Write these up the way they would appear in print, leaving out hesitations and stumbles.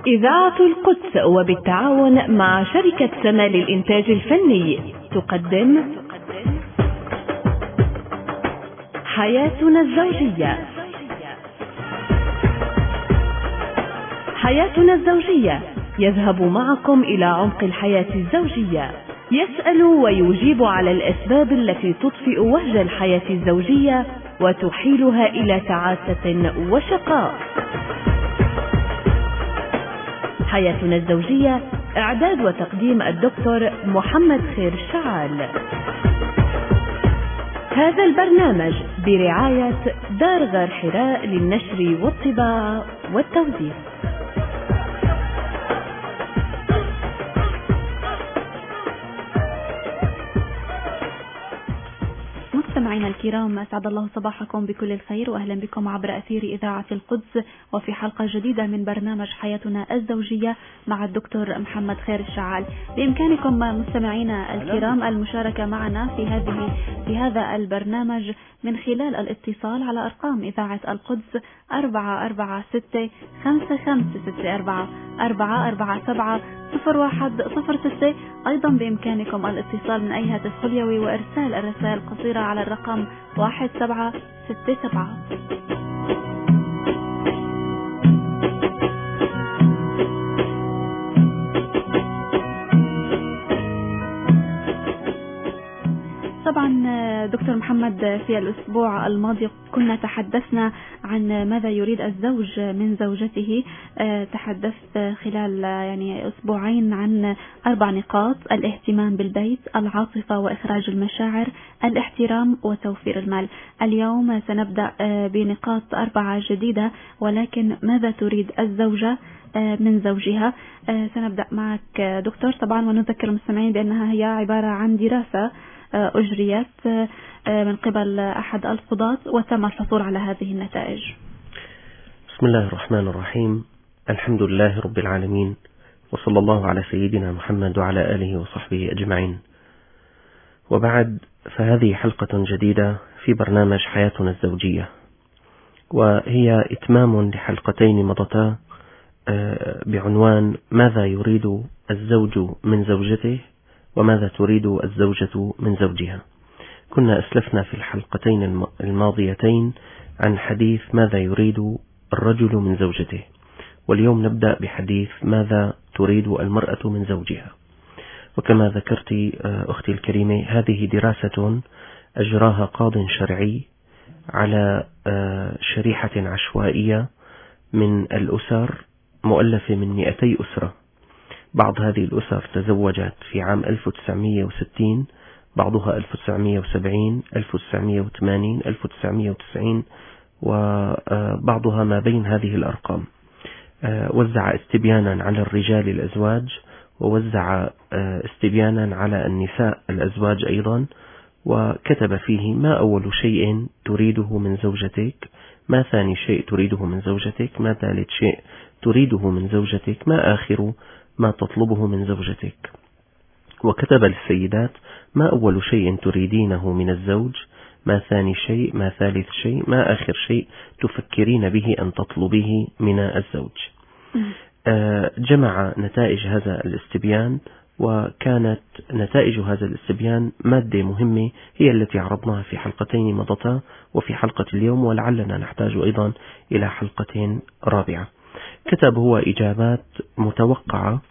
إذاعة القدس وبالتعاون مع شركة سما للإنتاج الفني تقدم حياتنا الزوجية. حياتنا الزوجية يذهب معكم إلى عمق الحياة الزوجية، يسأل ويجيب على الأسباب التي تطفئ وهج الحياة الزوجية وتحيلها إلى تعاسة وشقاء. حياتنا الزوجية، إعداد وتقديم الدكتور محمد خير الشعال. هذا البرنامج برعاية دار غار حراء للنشر والطباعة والتوزيع. مستمعينا الكرام، أسعد الله صباحكم بكل الخير، وأهلا بكم عبر أثير إذاعة القدس وفي حلقة جديدة من برنامج حياتنا الزوجية مع الدكتور محمد خير الشعال. بإمكانكم مستمعينا الكرام المشاركة معنا في هذا البرنامج من خلال الاتصال على أرقام إذاعة القدس 446-5564-447-0106. أيضا بإمكانكم الاتصال من أي هاتف خليوي وإرسال الرسائل القصيرة على الرقم 1767. طبعا دكتور محمد، في الأسبوع الماضي كنا تحدثنا عن ماذا يريد الزوج من زوجته. تحدثت خلال أسبوعين عن 4 نقاط: الاهتمام بالبيت، العاطفة وإخراج المشاعر، الاحترام وتوفير المال. اليوم سنبدأ بنقاط 4 جديدة، ولكن ماذا تريد الزوجة من زوجها؟ سنبدأ معك دكتور طبعا، ونذكر المستمعين بأنها هي عبارة عن دراسة أجريت من قبل أحد القضاة وتم الحصول على هذه النتائج. بسم الله الرحمن الرحيم، الحمد لله رب العالمين، وصلى الله على سيدنا محمد وعلى آله وصحبه أجمعين. وبعد، فهذه حلقة جديدة في برنامج حياتنا الزوجية، وهي إتمام لحلقتين مضتا بعنوان ماذا يريد الزوج من زوجته وماذا تريد الزوجة من زوجها. كنا أسلفنا في الحلقتين الماضيتين عن حديث ماذا يريد الرجل من زوجته، واليوم نبدأ بحديث ماذا تريد المرأة من زوجها. وكما ذكرت أختي الكريمة، هذه دراسة أجراها قاض شرعي على شريحة عشوائية من الأسر مؤلفة من 200 أسرة. بعض هذه الأسر تزوجت في عام 1960، بعضها 1970، 1980، 1990، وبعضها ما بين هذه الأرقام. وزع استبيانا على الرجال الأزواج، ووزع استبيانا على النساء الأزواج أيضا، وكتب فيه ما أول شيء تريده من زوجتك، ما ثاني شيء تريده من زوجتك، ما ثالث شيء تريده من زوجتك، ما آخر ما تطلبه من زوجتك. وكتب للسيدات ما أول شيء تريدينه من الزوج، ما ثاني شيء، ما ثالث شيء، ما آخر شيء تفكرين به أن تطلبيه من الزوج. جمع نتائج هذا الاستبيان، وكانت نتائج هذا الاستبيان مادة مهمة هي التي عرضناها في حلقتين مضتا وفي حلقة اليوم، ولعلنا نحتاج أيضا إلى حلقة رابعة. كتب هو إجابات متوقعة،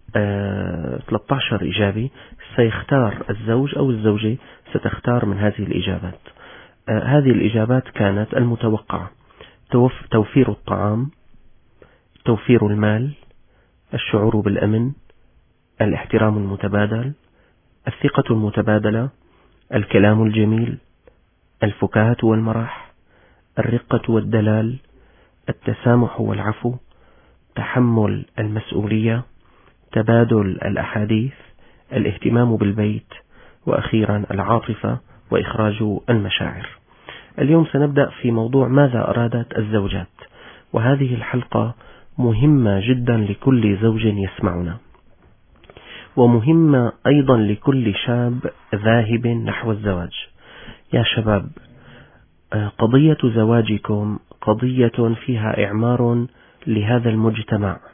13 إجابة سيختار الزوج أو الزوجة ستختار من هذه الإجابات. هذه الإجابات كانت المتوقعة: توفير الطعام، توفير المال، الشعور بالأمن، الاحترام المتبادل، الثقة المتبادلة، الكلام الجميل، الفكاهة والمرح، الرقة والدلال، التسامح والعفو، تحمل المسؤولية، تبادل الأحاديث، الاهتمام بالبيت، وأخيرا العاطفة وإخراج المشاعر. اليوم سنبدأ في موضوع ماذا أرادت الزوجات، وهذه الحلقة مهمة جدا لكل زوج يسمعنا، ومهمة أيضا لكل شاب ذاهب نحو الزواج. يا شباب، قضية زواجكم قضية فيها إعمار لهذا المجتمع،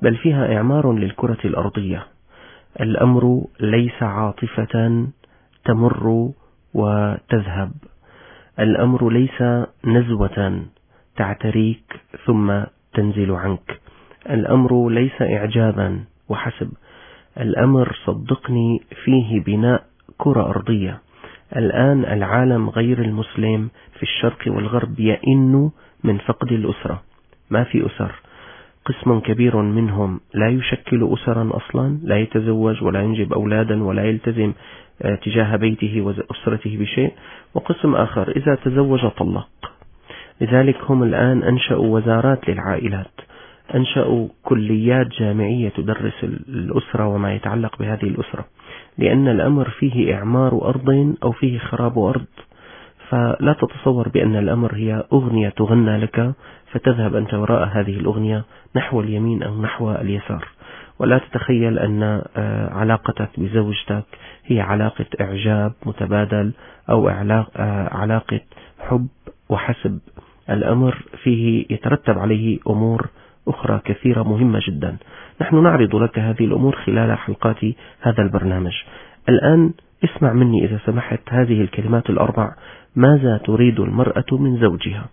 بل فيها إعمار للكرة الأرضية. الأمر ليس عاطفة تمر وتذهب، الأمر ليس نزوة تعتريك ثم تنزل عنك، الأمر ليس إعجابا وحسب، الأمر صدقني فيه بناء كرة أرضية. الآن العالم غير المسلم في الشرق والغرب يئن من فقد الأسرة، ما في أسر، قسم كبير منهم لا يشكل أسرا أصلا، لا يتزوج ولا ينجب أولادا ولا يلتزم تجاه بيته وأسرته بشيء، وقسم آخر إذا تزوج طلق. لذلك هم الآن أنشأوا وزارات للعائلات، أنشأوا كليات جامعية تدرس الأسرة وما يتعلق بهذه الأسرة، لأن الأمر فيه إعمار أرض أو فيه خراب أرض. فلا تتصور بأن الأمر هي أغنية تغنى لك فتذهب أنت وراء هذه الأغنية نحو اليمين أو نحو اليسار، ولا تتخيل أن علاقتك بزوجتك هي علاقة إعجاب متبادل أو علاقة حب وحسب. الأمر فيه يترتب عليه أمور أخرى كثيرة مهمة جدا، نحن نعرض لك هذه الأمور خلال حلقات هذا البرنامج. الآن اسمع مني إذا سمحت هذه الكلمات الأربع: ماذا تريد المرأة من زوجها؟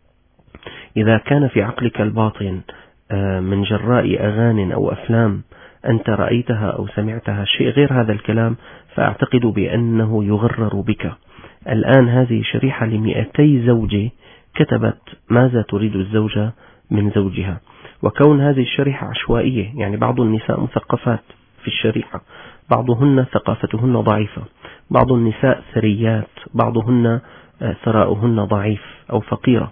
إذا كان في عقلك الباطن من جراء أغاني أو أفلام أنت رأيتها أو سمعتها شيء غير هذا الكلام، فأعتقد بأنه يغرر بك. الآن هذه شريحة ل200 زوجة كتبت ماذا تريد الزوجة من زوجها، وكون هذه الشريحة عشوائية، يعني بعض النساء مثقفات في الشريحة، بعضهن ثقافتهن ضعيفة، بعض النساء ثريات، بعضهن ثراؤهن ضعيف أو فقيرة،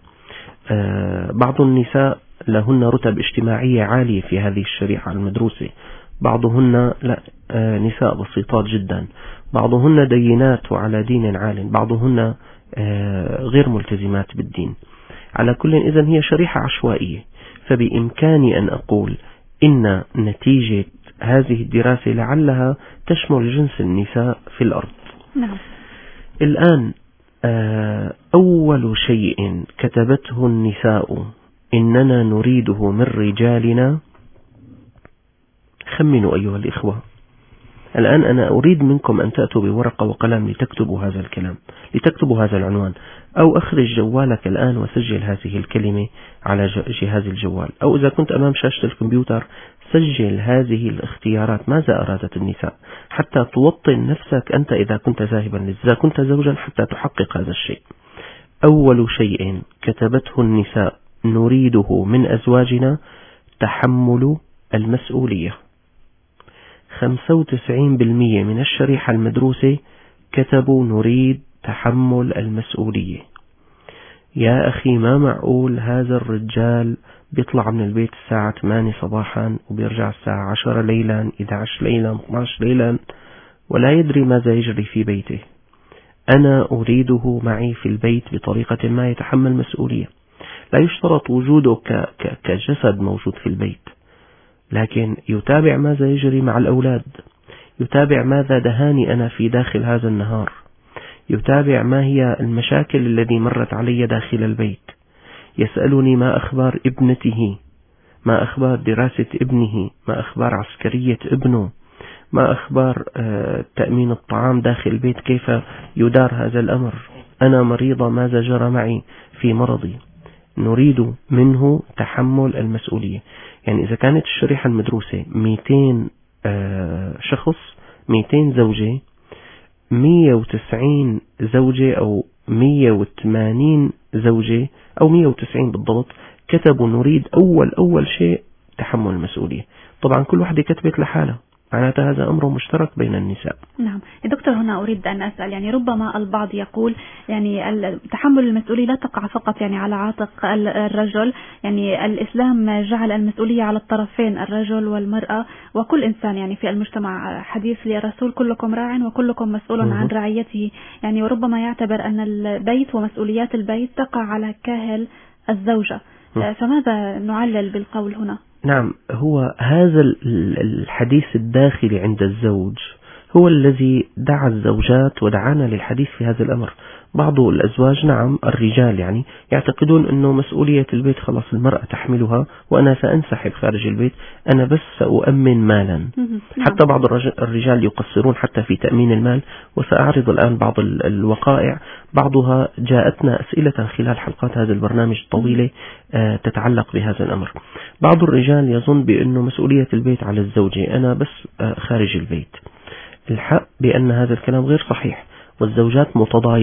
بعض النساء لهن رتب اجتماعية عالية في هذه الشريحة المدروسة، بعضهن لا نساء بسيطات جدا، بعضهن دينات وعلى دين عال، بعضهن غير ملتزمات بالدين. على كل إذن هي شريحة عشوائية، فبإمكاني أن أقول إن نتيجة هذه الدراسة لعلها تشمل جنس النساء في الأرض. نعم. الآن أول شيء كتبته النساء إننا نريده من رجالنا، خمنوا أيها الإخوة. الآن أنا أريد منكم أن تأتوا بورقة وقلم لتكتبوا هذا الكلام، لتكتبوا هذا العنوان، أو أخرج جوالك الآن وسجل هذه الكلمة على جهاز الجوال، أو إذا كنت أمام شاشة الكمبيوتر سجل هذه الاختيارات. ماذا أرادت النساء؟ حتى توطن نفسك أنت إذا كنت ذاهبا، إذا كنت زوجا حتى تحقق هذا الشيء. أول شيء كتبته النساء نريده من أزواجنا تحمل المسؤولية. 95% من الشريحة المدروسة كتبوا نريد تحمل المسؤولية. يا أخي ما معقول هذا الرجال بيطلع من البيت الساعة 8 صباحا وبيرجع الساعة 10 ليلا، 11 ليلا، 12 ليلا، ولا يدري ماذا يجري في بيته. أنا أريده معي في البيت بطريقة ما يتحمل مسؤولية. لا يشترط وجوده كجسد موجود في البيت، لكن يتابع ماذا يجري مع الأولاد، يتابع ماذا دهاني أنا في داخل هذا النهار، يتابع ما هي المشاكل التي مرت علي داخل البيت، يسألني ما أخبار ابنته، ما أخبار دراسة ابنه، ما أخبار عسكرية ابنه، ما أخبار تأمين الطعام داخل البيت، كيف يدار هذا الأمر، أنا مريضة ماذا جرى معي في مرضي. نريد منه تحمل المسؤولية. يعني إذا كانت الشريحة المدروسة 200 شخص، 200 زوجة، 190 زوجة أو 180 زوجة أو 190 بالضبط كتبوا نريد أول شيء تحمل المسؤولية. طبعا كل واحدة كتبت لحالها، معناتها هذا أمر مشترك بين النساء. نعم دكتور، هنا أريد أن أسأل، يعني ربما البعض يقول يعني تحمل المسؤولية لا تقع فقط يعني على عاتق الرجل، يعني الإسلام جعل المسؤولية على الطرفين، الرجل والمرأة وكل إنسان يعني في المجتمع. حديث للرسول كلكم راع وكلكم مسؤول عن رعيته، يعني وربما يعتبر أن البيت ومسؤوليات البيت تقع على كاهل الزوجة. فماذا نعلل بالقول هنا؟ نعم، هو هذا الحديث الداخلي عند الزوج هو الذي دعا الزوجات ودعانا للحديث في هذا الأمر. بعض الأزواج نعم الرجال يعني يعتقدون أنه مسؤولية البيت خلاص المرأة تحملها وأنا سأنسحب خارج البيت، أنا بس سأؤمن مالا. حتى بعض الرجال يقصرون حتى في تأمين المال، وسأعرض الآن بعض الوقائع، بعضها جاءتنا أسئلة خلال حلقات هذا البرنامج الطويلة تتعلق بهذا الأمر. بعض الرجال يظن بأنه مسؤولية البيت على الزوجة، أنا بس خارج البيت. الحق بأن هذا الكلام غير صحيح، والزوجات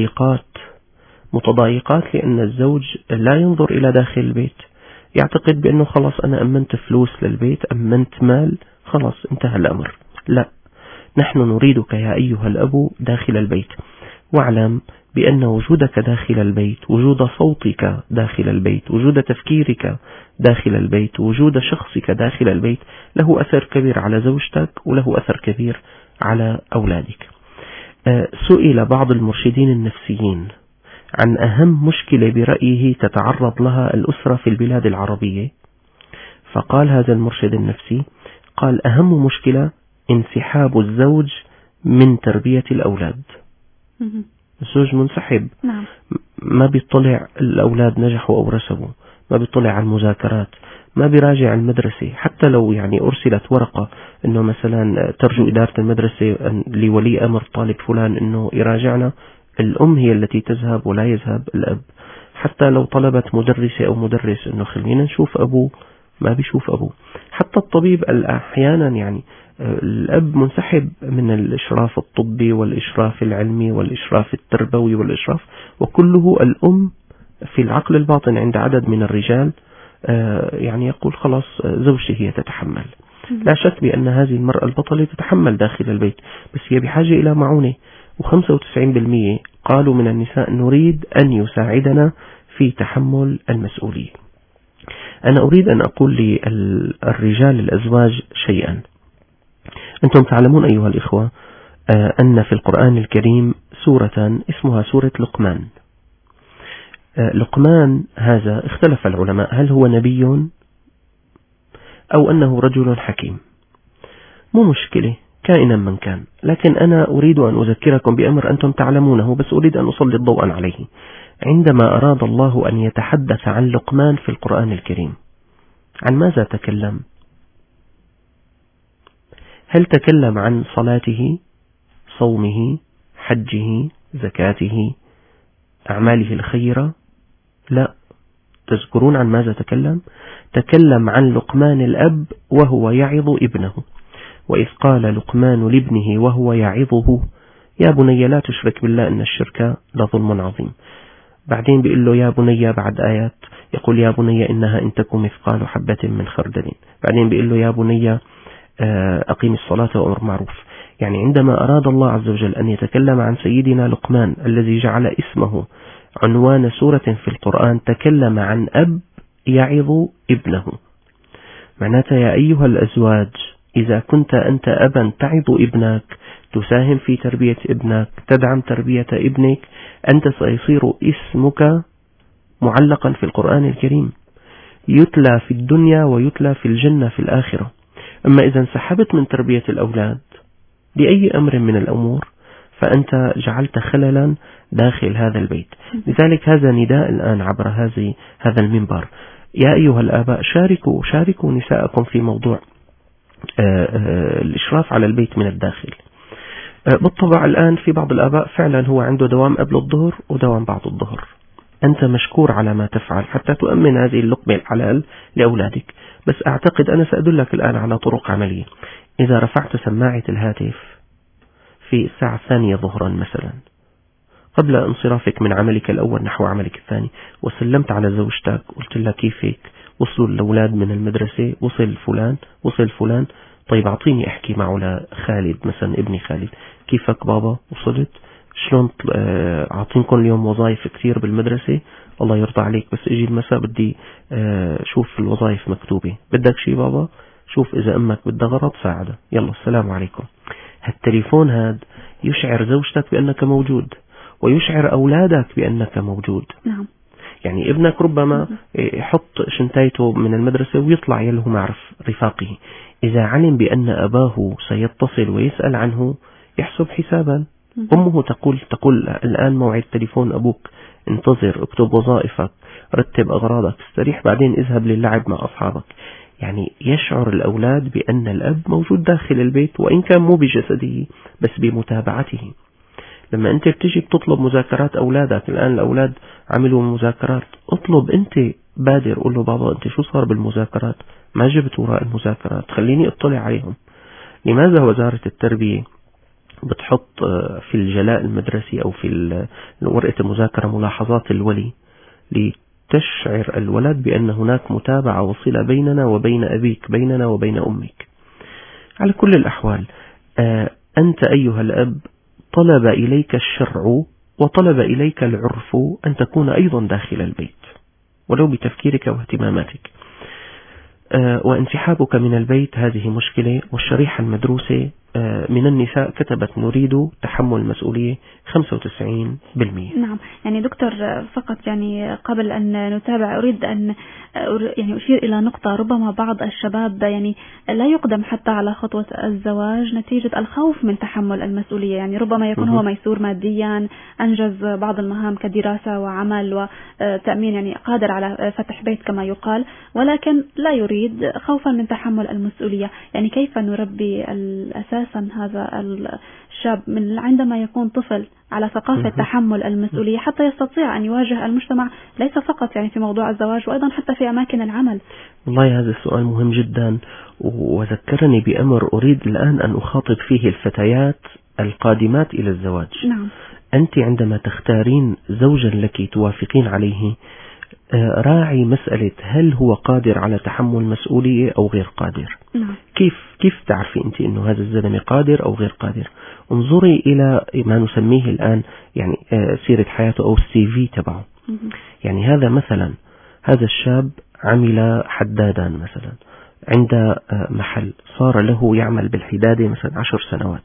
متضايقات لأن الزوج لا ينظر إلى داخل البيت، يعتقد بأنه خلاص أنا أمنت فلوس للبيت، أمنت مال، خلاص انتهى الأمر. لا، نحن نريدك يا أيها الأب داخل البيت، واعلم بأن وجودك داخل البيت، وجود صوتك داخل البيت، وجود تفكيرك داخل البيت، وجود شخصك داخل البيت له أثر كبير على زوجتك وله أثر كبير على أولادك. سئل بعض المرشدين النفسيين عن أهم مشكلة برأيه تتعرض لها الأسرة في البلاد العربية، فقال هذا المرشد النفسي، قال أهم مشكلة انسحاب الزوج من تربية الأولاد. الزوج منسحب، ما بيطلع الأولاد نجحوا أو رسبوا، ما بيطلع على المذاكرات، ما بيراجع المدرسة، حتى لو يعني أرسلت ورقة أنه مثلا ترجو إدارة المدرسة لولي أمر طالب فلان أنه يراجعنا، الأم هي التي تذهب ولا يذهب الأب. حتى لو طلبت مدرسة أو مدرس أنه خلينا نشوف أبوه، ما بيشوف أبوه. حتى الطبيب أحيانا يعني الأب منسحب من الإشراف الطبي والإشراف العلمي والإشراف التربوي والإشراف، وكله الأم في العقل الباطن عند عدد من الرجال يعني يقول خلاص زوجتي هي تتحمل. لا شك بأن هذه المرأة البطلة تتحمل داخل البيت، بس هي بحاجة إلى معونة. و95% قالوا من النساء نريد أن يساعدنا في تحمل المسؤولية. أنا أريد أن أقول للرجال الأزواج شيئا. أنتم تعلمون أيها الإخوة أن في القرآن الكريم سورة اسمها سورة لقمان. لقمان هذا اختلف العلماء هل هو نبي أو أنه رجل حكيم. مو مشكلة كائنا من كان، لكن أنا أريد أن أذكركم بأمر أنتم تعلمونه، بس أريد أن أسلط ضوءا عليه. عندما أراد الله أن يتحدث عن لقمان في القرآن الكريم، عن ماذا تكلم؟ هل تكلم عن صلاته، صومه، حجه، زكاته، أعماله الخيرة؟ لا. تذكرون عن ماذا تكلم؟ تكلم عن لقمان الأب وهو يعظ ابنه، وإذ قال لقمان لابنه وهو يعظه يا بني لا تشرك بالله إن الشرك لظلم عظيم. بعدين بيقول له يا بني، بعد آيات يقول يا بني إنها إن تكن مثقال حبة من خردل. بعدين بيقول له يا بني أقيم الصلاة وأمر معروف. يعني عندما أراد الله عز وجل أن يتكلم عن سيدنا لقمان الذي جعل اسمه عنوان سورة في القرآن، تكلم عن أب يعظ ابنه. معناته يا أيها الأزواج، إذا كنت أنت أبا تعظ ابنك، تساهم في تربية ابنك، تدعم تربية ابنك، أنت سيصير اسمك معلقا في القرآن الكريم، يتلى في الدنيا ويتلى في الجنة في الآخرة. أما إذا انسحبت من تربية الأولاد بأي أمر من الأمور، فأنت جعلت خللا داخل هذا البيت. لذلك هذا نداء الآن عبر هذا المنبر، يا أيها الآباء شاركوا نساءكم في موضوع الإشراف على البيت من الداخل. بالطبع الآن في بعض الآباء فعلا هو عنده دوام قبل الظهر ودوام بعد الظهر. أنت مشكور على ما تفعل حتى تؤمن هذه اللقمة الحلال لأولادك، بس أعتقد أنا سأدلك الآن على طرق عملية. إذا رفعت سماعة الهاتف في الساعة 2 ظهرا مثلا، قبل انصرافك من عملك الأول نحو عملك الثاني، وسلمت على زوجتك، قلت لها كيفك، وصلوا الأولاد من المدرسة، وصل فلان، طيب أعطيني أحكي معه لخالد مثلا، ابني خالد، كيفك بابا، وصلت، شلون أعطينكم اليوم وظائف كثير بالمدرسة، الله يرضى عليك، بس اجي المساء بدي شوف الوظائف مكتوبة، بدك شي بابا، شوف إذا أمك بدها غرض ساعدة، يلا السلام عليكم. هالتليفون هذا يشعر زوجتك بأنك موجود، ويشعر أولادك بأنك موجود. نعم. يعني ابنك ربما يحط شنتايته من المدرسة ويطلع يله مع رفاقه، إذا علم بأن أباه سيتصل ويسأل عنه يحسب حسابا، أمه تقول الآن موعد تليفون أبوك، انتظر، اكتب وظائفك، رتب أغراضك، استريح، بعدين اذهب للعب مع أصحابك. يعني يشعر الأولاد بأن الأب موجود داخل البيت، وإن كان مو بجسده بس بمتابعته. لما أنت بتجي بتطلب مذاكرات أولادك، الآن الأولاد عملوا مذاكرات، اطلب أنت، بادر، قول له بابا أنت شو صار بالمذاكرات، ما جبت وراء المذاكرات، خليني اطلع عليهم. لماذا وزارة التربية بتحط في الجلاء المدرسي أو في ورقة المذاكرة ملاحظات الولي لتشعر الولد بأن هناك متابعة وصلة بيننا وبين أبيك، بيننا وبين أمك؟ على كل الأحوال أنت أيها الأب طلب إليك الشرع وطلب إليك العرف أن تكون أيضا داخل البيت ولو بتفكيرك واهتماماتك. وانسحابك من البيت هذه مشكلة. والشريحة المدروسة من النساء كتبت نريد تحمل مسؤولية 95%. نعم، يعني دكتور فقط يعني قبل أن نتابع أريد أن يعني أشير إلى نقطة. ربما بعض الشباب يعني لا يقدم حتى على خطوة الزواج نتيجة الخوف من تحمل المسؤولية. يعني ربما يكون هو ميسور ماديا، أنجز بعض المهام كدراسة وعمل وتأمين، يعني قادر على فتح بيت كما يقال، ولكن لا يريد خوفا من تحمل المسؤولية. يعني كيف نربي أساسا هذا الشاب من عندما يكون طفل على ثقافة تحمل المسؤولية حتى يستطيع أن يواجه المجتمع، ليس فقط يعني في موضوع الزواج وأيضا حتى في أماكن العمل؟ والله هذا السؤال مهم جدا، وذكرني بأمر أريد الآن أن أخاطب فيه الفتيات القادمات إلى الزواج. نعم. أنت عندما تختارين زوجا لك توافقين عليه، راعي مسألة هل هو قادر على تحمل مسؤولية أو غير قادر. نعم. كيف تعرفي أنت أنه هذا الزلمة قادر أو غير قادر؟ انظري إلى ما نسميه الآن يعني سيرة حياته أو السي في تبعه. يعني هذا مثلا، هذا الشاب عمل حدادا مثلا عند محل، صار له يعمل بالحدادة مثلا 10 سنوات.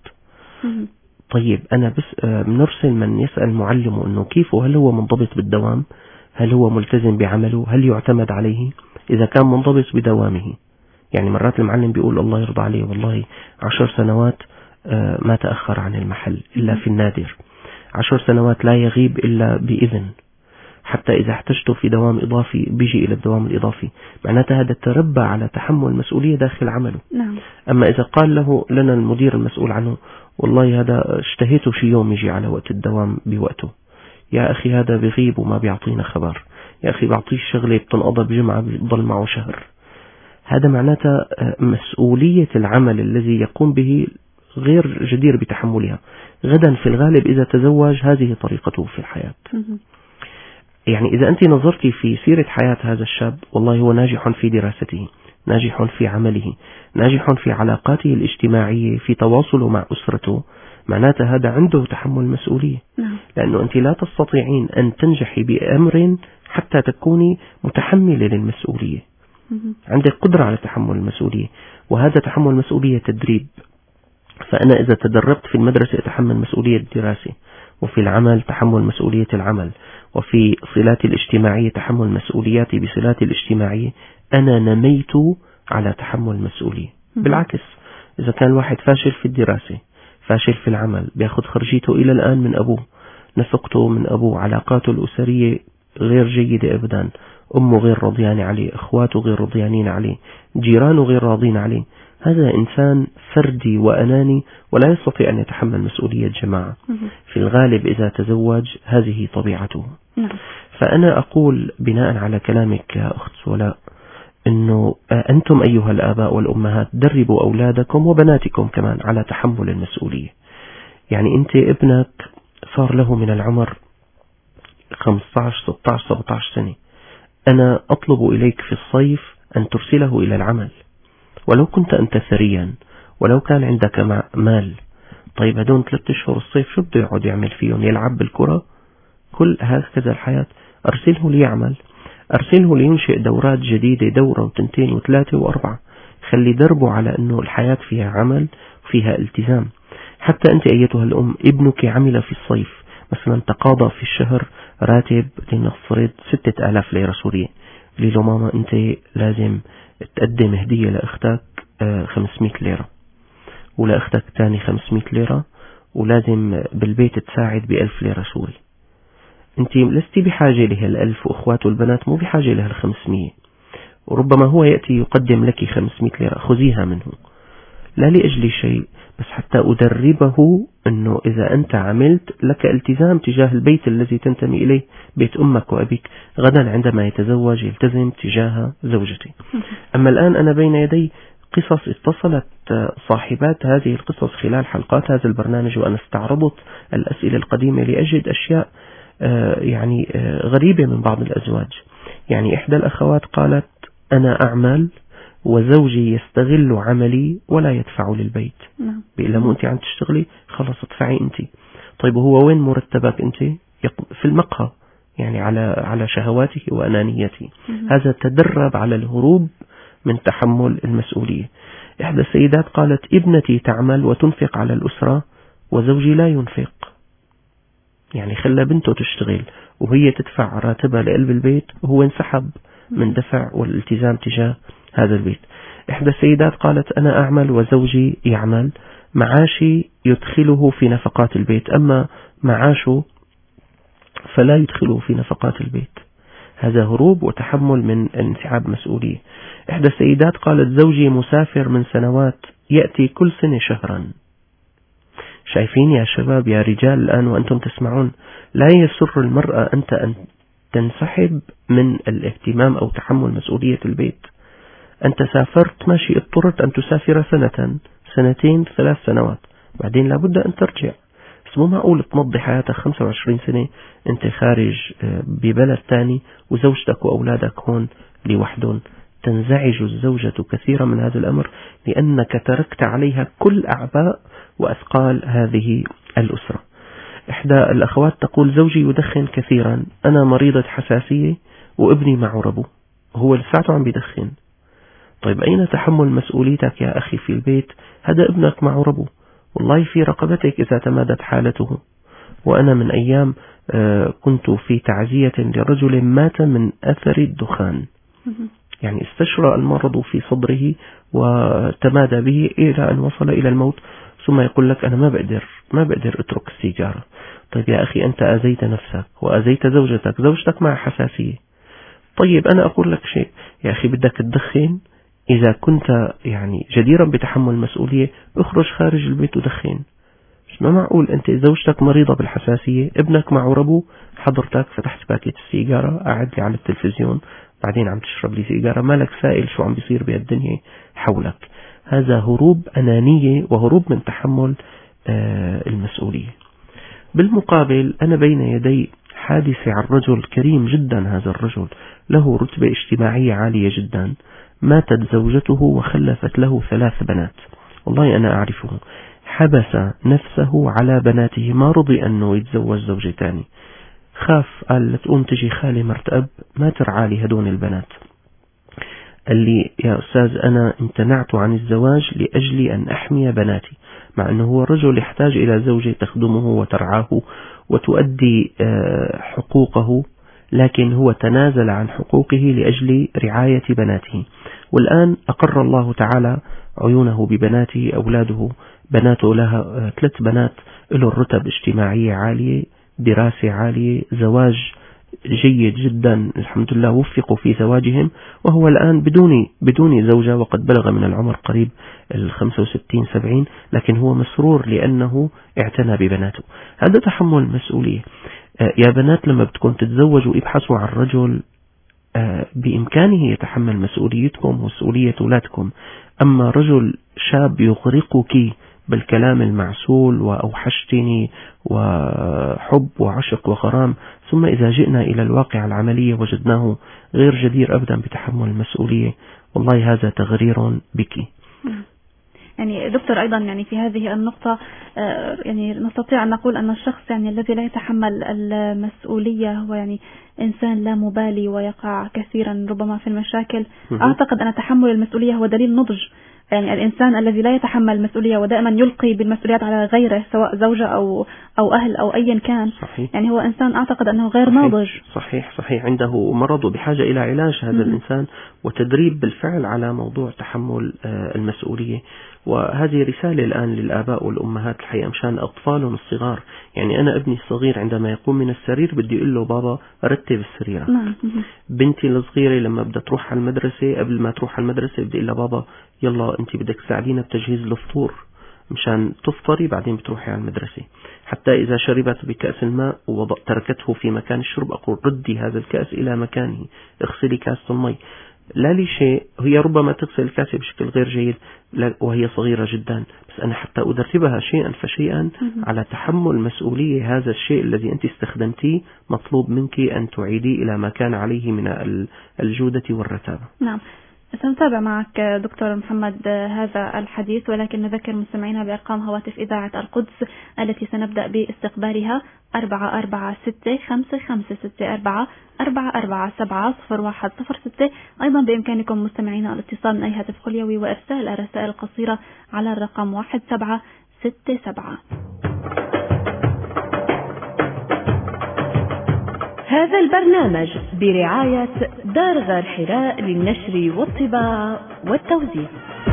طيب أنا بس بنرسل من يسأل معلمه أنه كيف، وهل هو منضبط بالدوام، هل هو ملتزم بعمله، هل يعتمد عليه. إذا كان منضبط بدوامه، يعني مرات المعلم بيقول الله يرضى عليه والله 10 سنوات ما تأخر عن المحل إلا في النادر، 10 سنوات لا يغيب إلا بإذن، حتى إذا احتجته في دوام إضافي بيجي إلى الدوام الإضافي. معناتها هذا تربى على تحمل مسؤولية داخل عمله. نعم. أما إذا قال له لنا المدير المسؤول عنه والله هذا اشتهيته شي يوم يجي على وقت الدوام بوقته، يا أخي هذا بغيب وما بيعطينا خبر، يا أخي بعطيه شغلة بتنقضى بجمعة بيضل معه شهر. هذا معناته مسؤولية العمل الذي يقوم به غير جدير بتحملها. غدا في الغالب إذا تزوج هذه طريقته في الحياة. يعني إذا أنت نظرتي في سيرة حياة هذا الشاب، والله هو ناجح في دراسته، ناجح في عمله، ناجح في علاقاته الاجتماعية، في تواصله مع أسرته، معناته هذا عنده تحمل مسؤولية. لأنه أنت لا تستطيعين أن تنجحي بأمر حتى تكوني متحملة للمسؤولية. عندك قدرة على تحمل المسؤولية، وهذا تحمل مسؤولية تدريب. فأنا إذا تدربت في المدرسة أتحمل مسؤولية الدراسة، وفي العمل تحمل مسؤولية العمل، وفي صلاتي الاجتماعية تحمل مسؤولياتي بصلاتي الاجتماعية، أنا نميت على تحمل المسؤولية. بالعكس، إذا كان الواحد فاشل في الدراسة، فاشل في العمل، بياخذ خرجيته إلى الآن من أبوه، نفقته من أبوه، علاقاته الأسرية غير جيدة أبدا، أمه غير رضيانة عليه، أخواته غير رضيانين عليه، جيرانه غير راضين عليه، هذا إنسان فردي وأناني ولا يستطيع أن يتحمل مسؤولية جماعة. في الغالب إذا تزوج هذه طبيعته. فأنا أقول بناء على كلامك يا أخت ولاء أنه أنتم أيها الآباء والأمهات دربوا أولادكم وبناتكم كمان على تحمل المسؤولية. يعني أنت ابنك صار له من العمر 15 16 17 سنة، أنا أطلب إليك في الصيف أن ترسله إلى العمل، ولو كنت أنت ثريا، ولو كان عندك مال. طيب هدون 3 أشهر الصيف شو بده يقعد يعمل فيهم؟ يلعب بالكرة؟ كل هكذا الحياة. أرسله ليعمل، أرسله لينشئ دورات جديدة، دورة وتنتين وثلاثة وأربعة. خلي دربه على أنه الحياة فيها عمل وفيها التزام. حتى أنت أيتها الأم، ابنك عمل في الصيف مثلا تقاضى في الشهر راتب لنفترض 6000 ليرة سورية، قولي له ماما أنت لازم تقدم هدية لأختك 500 ليرة، ولأختك تاني 500 ليرة، ولازم بالبيت تساعد ب1000 ليرة سوري. أنت لست بحاجة لها 1000 وأخواته البنات مو بحاجة لها 500، وربما هو يأتي يقدم لك 500 ليرة، خذيها منه لا لأجل شيء، بس حتى أدربه أنه إذا أنت عملت لك التزام تجاه البيت الذي تنتمي إليه، بيت أمك وأبيك، غدا عندما يتزوج يلتزم تجاه زوجتي. أما الآن أنا بين يدي قصص اتصلت صاحبات هذه القصص خلال حلقات هذا البرنامج، وأنا استعرضت الأسئلة القديمة لأجد أشياء يعني غريبة من بعض الأزواج. يعني إحدى الأخوات قالت أنا أعمل وزوجي يستغل عملي ولا يدفع للبيت. بيقول لها مو أنت عم تشتغلي، خلص ادفعي أنت. طيب هو وين مرتبك أنت؟ في المقهى، يعني على شهواته وأنانيته. هذا تدرب على الهروب من تحمل المسؤولية. إحدى السيدات قالت ابنتي تعمل وتنفق على الأسرة وزوجي لا ينفق، يعني خلى بنته تشتغل وهي تدفع راتبها لقلب البيت، وهو انسحب من دفع والالتزام تجاه هذا البيت. إحدى السيدات قالت أنا أعمل وزوجي يعمل، معاشي يدخله في نفقات البيت، أما معاشه فلا يدخله في نفقات البيت. هذا هروب وتحمل من انسحاب مسؤولية. إحدى السيدات قالت زوجي مسافر من سنوات، يأتي كل سنة شهرا. شايفين يا شباب يا رجال الآن وأنتم تسمعون، لا يسر المرأة أن تنسحب من الاهتمام أو تحمل مسؤولية البيت. أنت سافرت ماشي، اضطرت أن تسافر سنة، سنتين، 3 سنوات، بعدين لابد أن ترجع. بس مو معقول تمضي حياتك 25 سنة أنت خارج ببلد تاني وزوجتك وأولادك هون لوحدهم. تنزعج الزوجة كثيرا من هذا الأمر لأنك تركت عليها كل أعباء وأثقال هذه الأسرة. إحدى الأخوات تقول زوجي يدخن كثيرا، أنا مريضة حساسية وابني معه ربو، هو لساته عم بيدخن. طيب أين تحمل مسؤوليتك يا أخي في البيت؟ هذا ابنك معه ربو، والله في رقبتك إذا تمادت حالته. وأنا من أيام كنت في تعزية لرجل مات من أثر الدخان، يعني استشرى المرض في صدره وتمادى به إلى أن وصل إلى الموت، ثم يقول لك أنا ما بقدر أترك السيجارة. طيب يا أخي أنت أذيت نفسك وأذيت زوجتك مع حساسية. طيب أنا أقول لك شيء يا أخي، بدك تدخن، إذا كنت يعني جديرا بتحمل المسؤولية اخرج خارج البيت ودخن. مش ما معقول أنت زوجتك مريضة بالحساسية، ابنك معه ربو، حضرتك فتحت باكيت السيجارة، قاعد لي على التلفزيون، بعدين عم تشرب لي سيجارة، مالك سائل شو عم بيصير بالدنيا حولك. هذا هروب أنانية وهروب من تحمل المسؤولية. بالمقابل أنا بين يدي حادثة عن رجل كريم جدا، هذا الرجل له رتبة اجتماعية عالية جدا، ماتت زوجته وخلفت له 3 بنات، والله أنا أعرفه، حبس نفسه على بناته، ما رضي أنه يتزوج زوجة تاني، خاف، قال لتقوم تجي خالي مرت أب ما ترعى لي هدون البنات. قال لي يا أستاذ أنا امتنعت عن الزواج لأجل أن أحمي بناتي، مع أنه هو رجل يحتاج إلى زوجة تخدمه وترعاه وتؤدي حقوقه، لكن هو تنازل عن حقوقه لأجل رعاية بناته. والآن أقر الله تعالى عيونه ببناته، أولاده بناته لها 3 بنات، له الرتب اجتماعية عالية، دراسة عالية، زواج جيد جدا الحمد لله، وفقوا في زواجهم، وهو الآن بدون زوجة، وقد بلغ من العمر قريب 65-70، لكن هو مسرور لأنه اعتنى ببناته. هذا تحمل مسؤولية. يا بنات لما بدكم تتزوجوا ابحثوا عن رجل بإمكانه يتحمل مسؤوليتكم ومسؤولية أولادكم. أما رجل شاب يغرقك بالكلام المعسول وأوحشتني وحب وعشق وغرام، ثم إذا جئنا إلى الواقع العملية وجدناه غير جدير أبدا بتحمل المسؤولية، والله هذا تغرير بك. يعني دكتور أيضا يعني في هذه النقطة يعني نستطيع أن نقول أن الشخص يعني الذي لا يتحمل المسؤولية هو يعني إنسان لا مبالي ويقع كثيرا ربما في المشاكل. أعتقد أن تحمل المسؤولية هو دليل نضج يعني الإنسان الذي لا يتحمل مسؤولية ودائما يلقي بالمسؤوليات على غيره سواء زوجة أو أهل أو أيا كان. صحيح. يعني هو إنسان أعتقد أنه غير ناضج. صحيح عنده مرض وبحاجة إلى علاج هذا الإنسان وتدريب بالفعل على موضوع تحمل المسؤولية. وهذه رسالة الآن للآباء والأمهات الحقيقة مشان أطفالهم الصغار. يعني أنا ابني الصغير عندما يقوم من السرير بدي أقول له بابا رتب السريرة. بنتي الصغيرة لما بدها تروح على المدرسة قبل ما تروح على المدرسة بدي أقول لها بابا يلا أنت بدك تساعدينا بتجهيز الفطور مشان تفطري بعدين بتروحي على المدرسة. حتى إذا شربت بكأس الماء وتركته في مكان الشرب أقول ردي هذا الكأس إلى مكانه، اغسلي كأس المي. لا لي شيء، هي ربما تغسل الكاسة بشكل غير جيد وهي صغيرة جدا، بس أنا حتى أدربها شيئا فشيئا على تحمل مسؤولية هذا الشيء الذي أنت استخدمتيه مطلوب منك أن تعيديه إلى ما كان عليه من الجودة والرتابة. نعم، سنتابع معك دكتور محمد هذا الحديث، ولكن نذكر مستمعينا بأرقام هواتف إذاعة القدس التي سنبدأ باستقبالها 446-556-44-447-0106. أيضا بإمكانكم مستمعينا الاتصال من أي هاتف خليوي وإرسال الرسائل القصيرة على الرقم 1767. هذا البرنامج برعاية دار غار حراء للنشر والطباعة والتوزيع.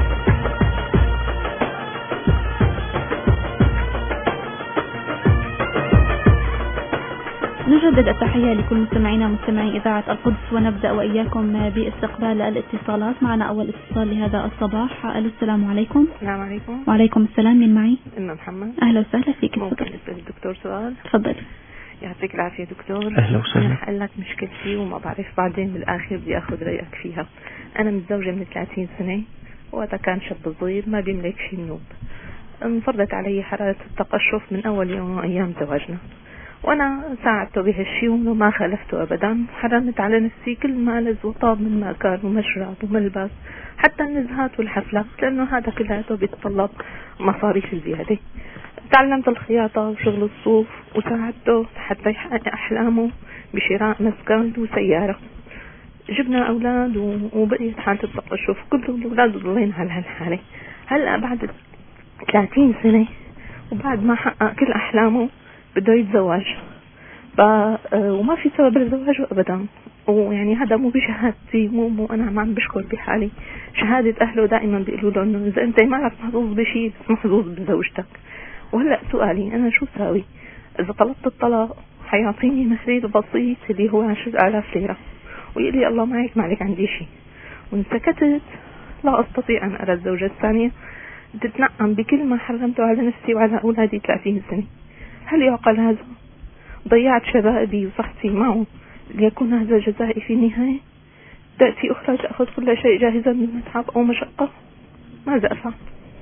نجدد التحية لكل مستمعي إذاعة القدس، ونبدأ وإياكم باستقبال الاتصالات. معنا أول اتصال لهذا الصباح. السلام عليكم. السلام عليكم. وعليكم السلام. من معي؟ محمد. أهلا وسهلا فيك. ممكن أسأل الدكتور سؤال؟ تفضل. يعطيك العافية دكتور. أهلا وسهلا. أنا حقلك مشكلتي وما بعرف بعدين بالآخر بدي أخذ رأيك فيها. أنا متزوجة من 30 سنة، وقتها كان شاب صغير ما بيملك شيء نوب. انفرضت علي حرارة التقشف من أول يوم أيام زواجنا، وأنا ساعدته بهالشيء وما خالفته أبدا. حرمت على نفسي كل ما لز وطاب من مأكل ومشرب وملبس، حتى النزهات والحفلات، لأنه هذا كله بيتطلب مصاريف زيادة. تعلمت الخياطة وشغل الصوف، وساعدته حتى يحقق أحلامه بشراء مسكن وسيارة. جبنا أولاد وبقيت حالة التقشف، كل الأولاد ضلين على هالحالة. هلأ بعد 30 سنة وبعد ما حقق كل أحلامه بده يتزوج، وما في سبب لزواجه أبدا. ويعني هذا مو بشهادتي، مو أنا عم بشكر بحالي، شهادة أهله دائما بيقولوا له إنه إذا أنت ما لك محظوظ بشيء بس محظوظ بزوجتك. وهلأ سؤالي أنا شو ساوي؟ إذا طلبت الطلاق حيعطيني مهري البسيط اللي هو 10,000 ليرة ويقول لي الله معك ما عليك عندي شيء، وإن سكتت لا أستطيع أن أرى الزوجة الثانية تتنعم بكل ما حرمته على نفسي وعلى أولادي 30 سنة. هل يعقل هذا؟ ضيعت شبابي وصحتي معه ليكون هذا جزائي في النهاية؟ تأتي أخرى تأخذ كل شيء جاهزا من متعب أو مشقة، ماذا أفعل؟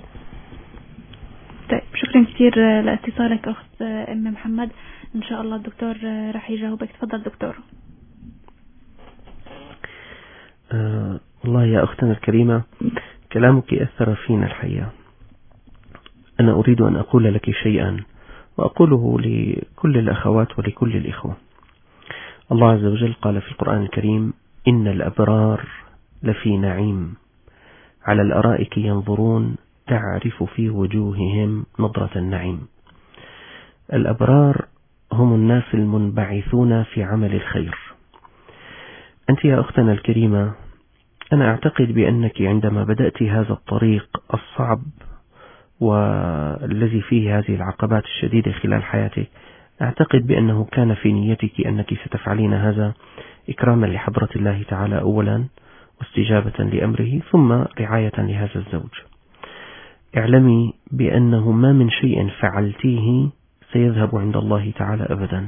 طيب، شكرا كثير لاتصالك أخت أم محمد. إن شاء الله الدكتور رح يجاوبك. تفضل دكتور. والله يا أختنا الكريمة كلامك أثر فينا الحقيقة. أنا أريد أن أقول لك شيئا وأقوله لكل الأخوات ولكل الإخوة. الله عز وجل قال في القرآن الكريم: إن الأبرار لفي نعيم على الأرائك ينظرون تعرف في وجوههم نضرة النعيم. الأبرار هم الناس المنبعثون في عمل الخير. أنت يا أختنا الكريمة، أنا أعتقد بأنك عندما بدأت هذا الطريق الصعب والذي فيه هذه العقبات الشديدة خلال حياتك، أعتقد بأنه كان في نيتك أنك ستفعلين هذا إكراما لحضرة الله تعالى أولا، واستجابة لأمره، ثم رعاية لهذا الزوج. اعلمي بأنه ما من شيء فعلتيه سيذهب عند الله تعالى أبدا.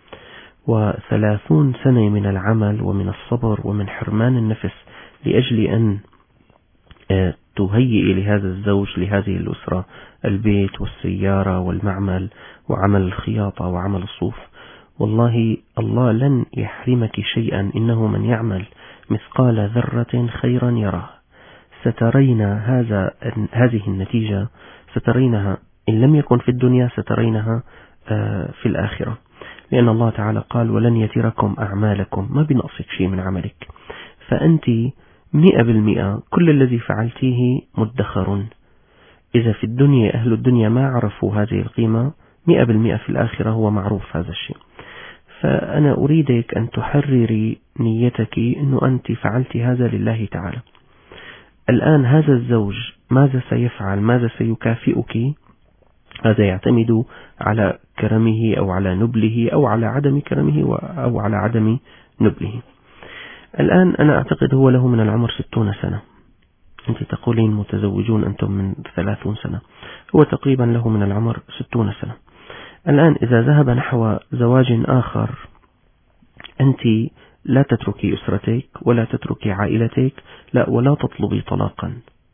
30 سنة من العمل ومن الصبر ومن حرمان النفس لأجل أن تهيئي لهذا الزوج لهذه الأسرة البيت والسيارة والمعمل وعمل الخياطة وعمل الصوف. والله الله لن يحرمك شيئا، إنه من يعمل مثقال ذرة خيرا يراه. سترين هذه النتيجة، سترينها إن لم يكن في الدنيا سترينها في الآخرة، لأن الله تعالى قال: ولن يتركم أعمالكم، ما بنقصك شيء من عملك. فأنت 100% كل الذي فعلتيه مدخر. إذا في الدنيا أهل الدنيا ما عرفوا هذه القيمة، 100% في الآخرة هو معروف هذا الشيء. فأنا أريدك أن تحرري نيتك أنه أنت فعلت هذا لله تعالى. الآن هذا الزوج ماذا سيفعل، ماذا سيكافئك، هذا يعتمد على كرمه أو على نبله أو على عدم كرمه أو على عدم نبله. الآن أنا أعتقد هو له من العمر 60 سنة، أنت تقولين متزوجون أنتم من 30 سنة، هو تقريبا له من العمر 60 سنة. الآن إذا ذهب نحو زواج آخر، أنت لا تتركي أسرتك ولا تتركي عائلتك، لا، ولا تطلبي طلاقا.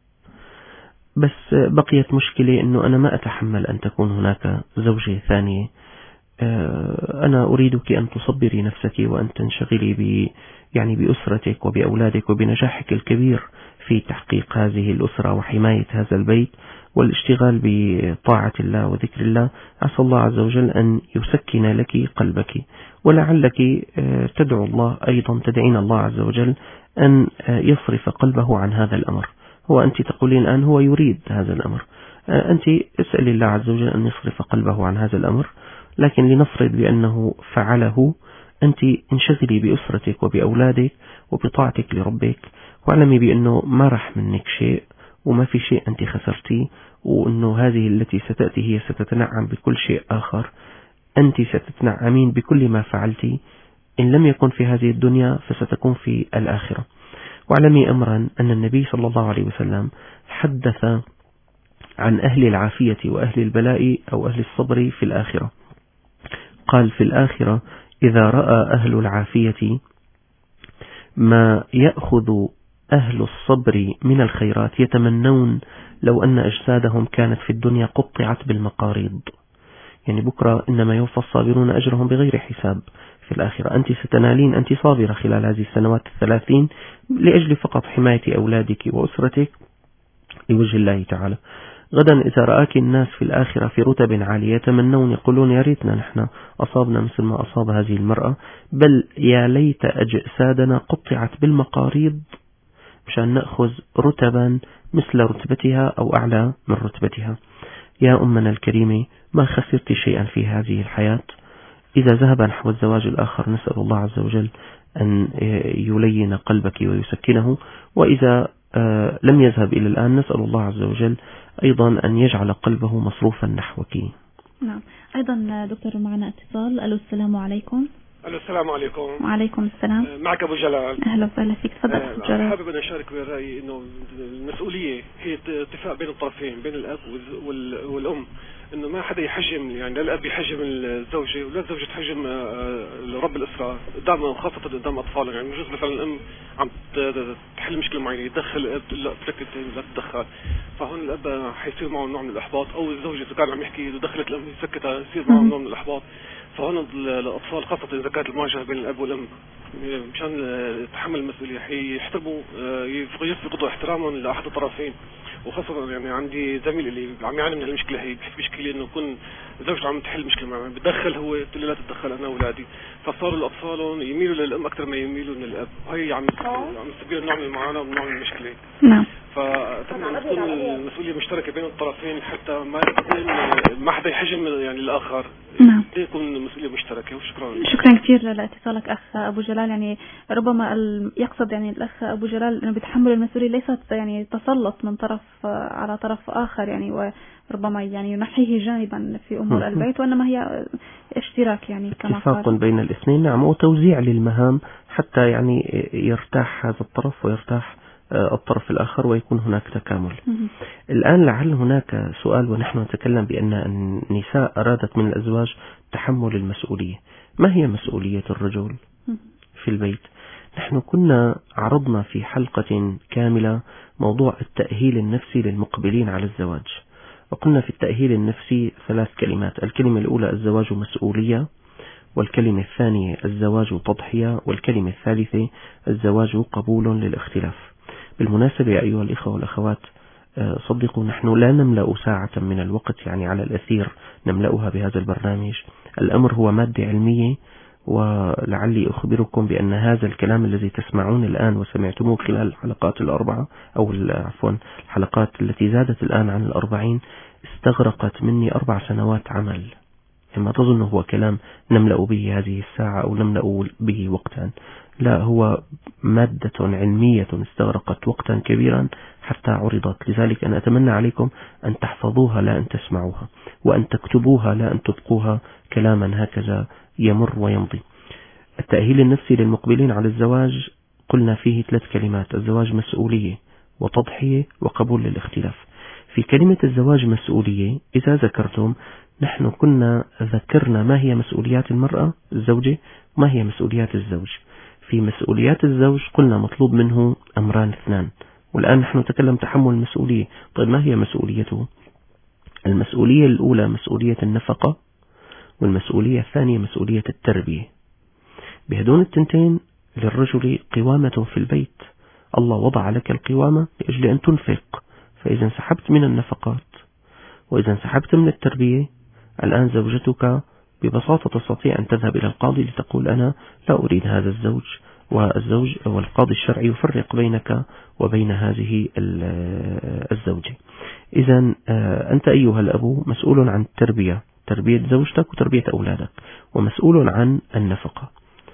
بس بقيت مشكلة أنه أنا ما أتحمل أن تكون هناك زوجة ثانية. أنا أريدك أن تصبري نفسك وأن تنشغلي بأسرتك وبأولادك وبنجاحك الكبير في تحقيق هذه الأسرة وحماية هذا البيت والاشتغال بطاعة الله وذكر الله. عسى الله عز وجل أن يسكن لك قلبك، ولعلك تدعو الله أيضا، تدعين الله عز وجل أن يصرف قلبه عن هذا الأمر. هو أنت تقولين الآن هو يريد هذا الأمر، أنت اسأل الله عز وجل أن يصرف قلبه عن هذا الأمر. لكن لنفرض بأنه فعله، أنت انشغلي بأسرتك وبأولادك وبطاعتك لربك، واعلمي بأنه ما رح منك شيء وما في شيء أنت خسرتيه، وأنه هذه التي ستأتي هي ستتنعم بكل شيء آخر. أنت ستتنعمين بكل ما فعلتي، إن لم يكن في هذه الدنيا فستكون في الآخرة. واعلمي أمرا أن النبي صلى الله عليه وسلم حدث عن أهل العافية وأهل البلاء أو أهل الصبر في الآخرة. قال في الآخرة: إذا رأى أهل العافية ما يأخذ أهل الصبر من الخيرات يتمنون لو أن أجسادهم كانت في الدنيا قطعت بالمقاريض. يعني بكرة إنما يوفى الصابرون أجرهم بغير حساب. في الآخرة أنت ستنالين، أنت صابرة خلال هذه السنوات 30 لأجل فقط حماية أولادك وأسرتك لوجه الله تعالى. غدا إذا رآك الناس في الآخرة في رتب عالية يتمنون، يقولون يا ريتنا نحن أصابنا مثل ما أصاب هذه المرأة، بل يا ليت أجسادنا قطعت بالمقاريض مشان نأخذ رتبا مثل رتبتها أو أعلى من رتبتها. يا أمنا الكريمة، ما خسرت شيئا في هذه الحياة. إذا ذهب نحو الزواج الآخر نسأل الله عز وجل أن يلين قلبك ويسكنه، وإذا لم يذهب إلى الآن نسأل الله عز وجل أيضا أن يجعل قلبه مصروفا نحوك. نعم. أيضا دكتور معنا اتصال. ألو، السلام عليكم. ألو، السلام عليكم. وعليكم السلام. معك أبو جلال. أهلا وسهلا فيك، تفضل أبو جلال. حابب أن أشارك بالرأي إنه المسؤولية هي اتفاق بين الطرفين، بين الأب والأم، إنه ما حدا يحجم، يعني لا الأب يحجم الزوجة ولا الزوجة تحجم رب الأسرة قدام، خاصة قدام أطفالهم. يعني بجوز مثلا الأم عم تحل مشكلة معينة يدخل الأب، لا تركت لا تدخل، فهون الأب حيصير معه نوع من الإحباط، أو الزوجة إذا كان عم يحكي ودخلت الأم يسكتها يصير معه نوع من الإحباط. فهون الأطفال خاصة إذا كانت المواجهة بين الأب والأم مشان تحمل المسؤولية يحترموا، يفقدوا احترامهم لأحد الطرفين. وخاصة يعني عندي زميل اللي عم يعاني من المشكلة هي، بحكي مشكلة إنه يكون زوجته عم تحل مشكلة معه، بتدخل هو بتقول لا تتدخل أنا وأولادي، فصاروا الأطفال يميلوا للأم أكثر ما يميلوا للأب، وهي عم تسبب نوع من المعاناة ونوع من المشكلة. نعم. فطبعا تكون المسؤولية مشتركة بين الطرفين حتى ما حدا يحجم يعني الآخر. نعم. تكون المسؤولية مشتركة. وشكرا. شكرا كثير لاتصالك أخ أبو جلال. يعني ربما يقصد يعني الأخ أبو جلال أنه بيتحمل المسؤولية ليست يعني تسلط من طرف على طرف آخر، يعني وربما يعني ينحيه جانبا في أمور البيت، وإنما هي اشتراك يعني كما قال. اتفاق بين الاثنين، نعم، وتوزيع للمهام حتى يعني يرتاح هذا الطرف ويرتاح الطرف الآخر ويكون هناك تكامل. الآن لعل هناك سؤال، ونحن نتكلم بأن النساء أرادت من الأزواج تحمل المسؤولية. ما هي مسؤولية الرجل في البيت؟ نحن كنا عرضنا في حلقة كاملة موضوع التأهيل النفسي للمقبلين على الزواج، وقلنا في التأهيل النفسي 3 كلمات. الكلمة الأولى الزواج مسؤولية، والكلمة الثانية الزواج تضحية، والكلمة الثالثة الزواج قبول للاختلاف. بالمناسبة يا أيها الإخوة والأخوات، صدقوا نحن لا نملأ ساعة من الوقت يعني على الأثير نملأها بهذا البرنامج. الأمر هو مادة علمية ولعلي أخبركم بأن هذا الكلام الذي تسمعون الآن وسمعتموه خلال الحلقات الأربعة أو عفوا الحلقات التي زادت الآن عن 40 استغرقت مني 4 سنوات عمل. ما تظن هو كلام نملأ به هذه الساعة أو نملأ به وقتا، لا، هو مادة علمية استغرقت وقتا كبيرا حتى عرضت. لذلك أنا أتمنى عليكم أن تحفظوها لا أن تسمعوها، وأن تكتبوها لا أن تبقوها كلاما هكذا يمر ويمضي. التأهيل النفسي للمقبلين على الزواج قلنا فيه 3 كلمات: الزواج مسؤولية وتضحية وقبول للاختلاف. في كلمة الزواج مسؤولية إذا ذكرتم، نحن كنا ذكرنا ما هي مسؤوليات المرأة الزوجة وما هي مسؤوليات الزوج. في مسؤوليات الزوج قلنا مطلوب منه أمران 2، والآن نحن نتكلم تحمل المسؤولية. طيب ما هي مسؤوليته؟ المسؤولية الأولى مسؤولية النفقة، والمسؤولية الثانية مسؤولية التربية. بهدون التنتين للرجل قوامة في البيت. الله وضع لك القوامة لأجل أن تنفق، فإذا انسحبت من النفقات وإذا انسحبت من التربية، الآن زوجتك ببساطة تستطيع أن تذهب إلى القاضي لتقول أنا لا أريد هذا الزوج، والزوج والقاضي الشرعي يفرق بينك وبين هذه الزوجة. إذا أنت أيها الأب مسؤول عن تربية زوجتك وتربية أولادك، ومسؤول عن النفقة.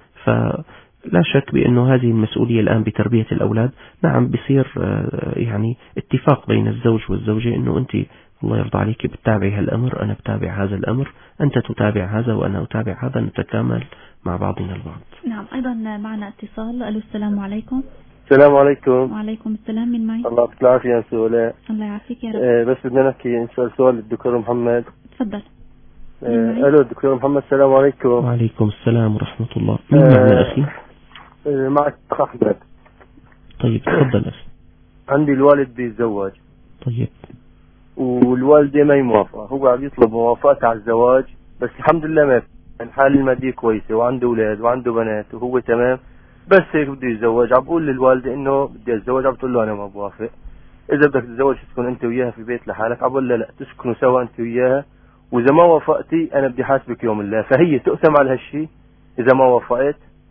فلا شك بأنه هذه المسؤولية الآن بتربية الأولاد، نعم بصير يعني اتفاق بين الزوج والزوجة أنه أنت الله يرضى عليك بتتابعي هالأمر، أنا بتابع هذا الأمر، أنت تتابع هذا وأنا أتابع هذا، نتكامل مع بعضنا البعض. نعم. أيضا معنا اتصال. ألو، السلام عليكم. السلام عليكم. وعليكم السلام. من معي؟ الله يعطيك العافية يا سؤال. الله يعافيك يا رب. بس بدنا نحكي نسأل سؤال للدكتور محمد. تفضل. ألو دكتور محمد، السلام عليكم. وعليكم السلام ورحمة الله. مين معنا أخي؟ معك أحمد. طيب تفضل أخي. عندي الوالد بيتزوج. طيب. والوالدة ما موافقة، هو عم يطلب موافقة على الزواج، بس الحمد لله ما في، الحالة المادية كويسة وعنده أولاد وعنده بنات وهو تمام، بس هيك بده يتزوج. عم بقول للوالدة إنه بدي أتزوج، عم بتقول له أنا ما بوافق. إذا بدك تتزوج تسكن أنت وياها في بيت لحالك، عم بقول لا تسكنوا سوا أنت وياها، وإذا ما وافقتي أنا بدي حاسبك يوم الله. فهي تقسم على هالشيء إذا ما وافقت.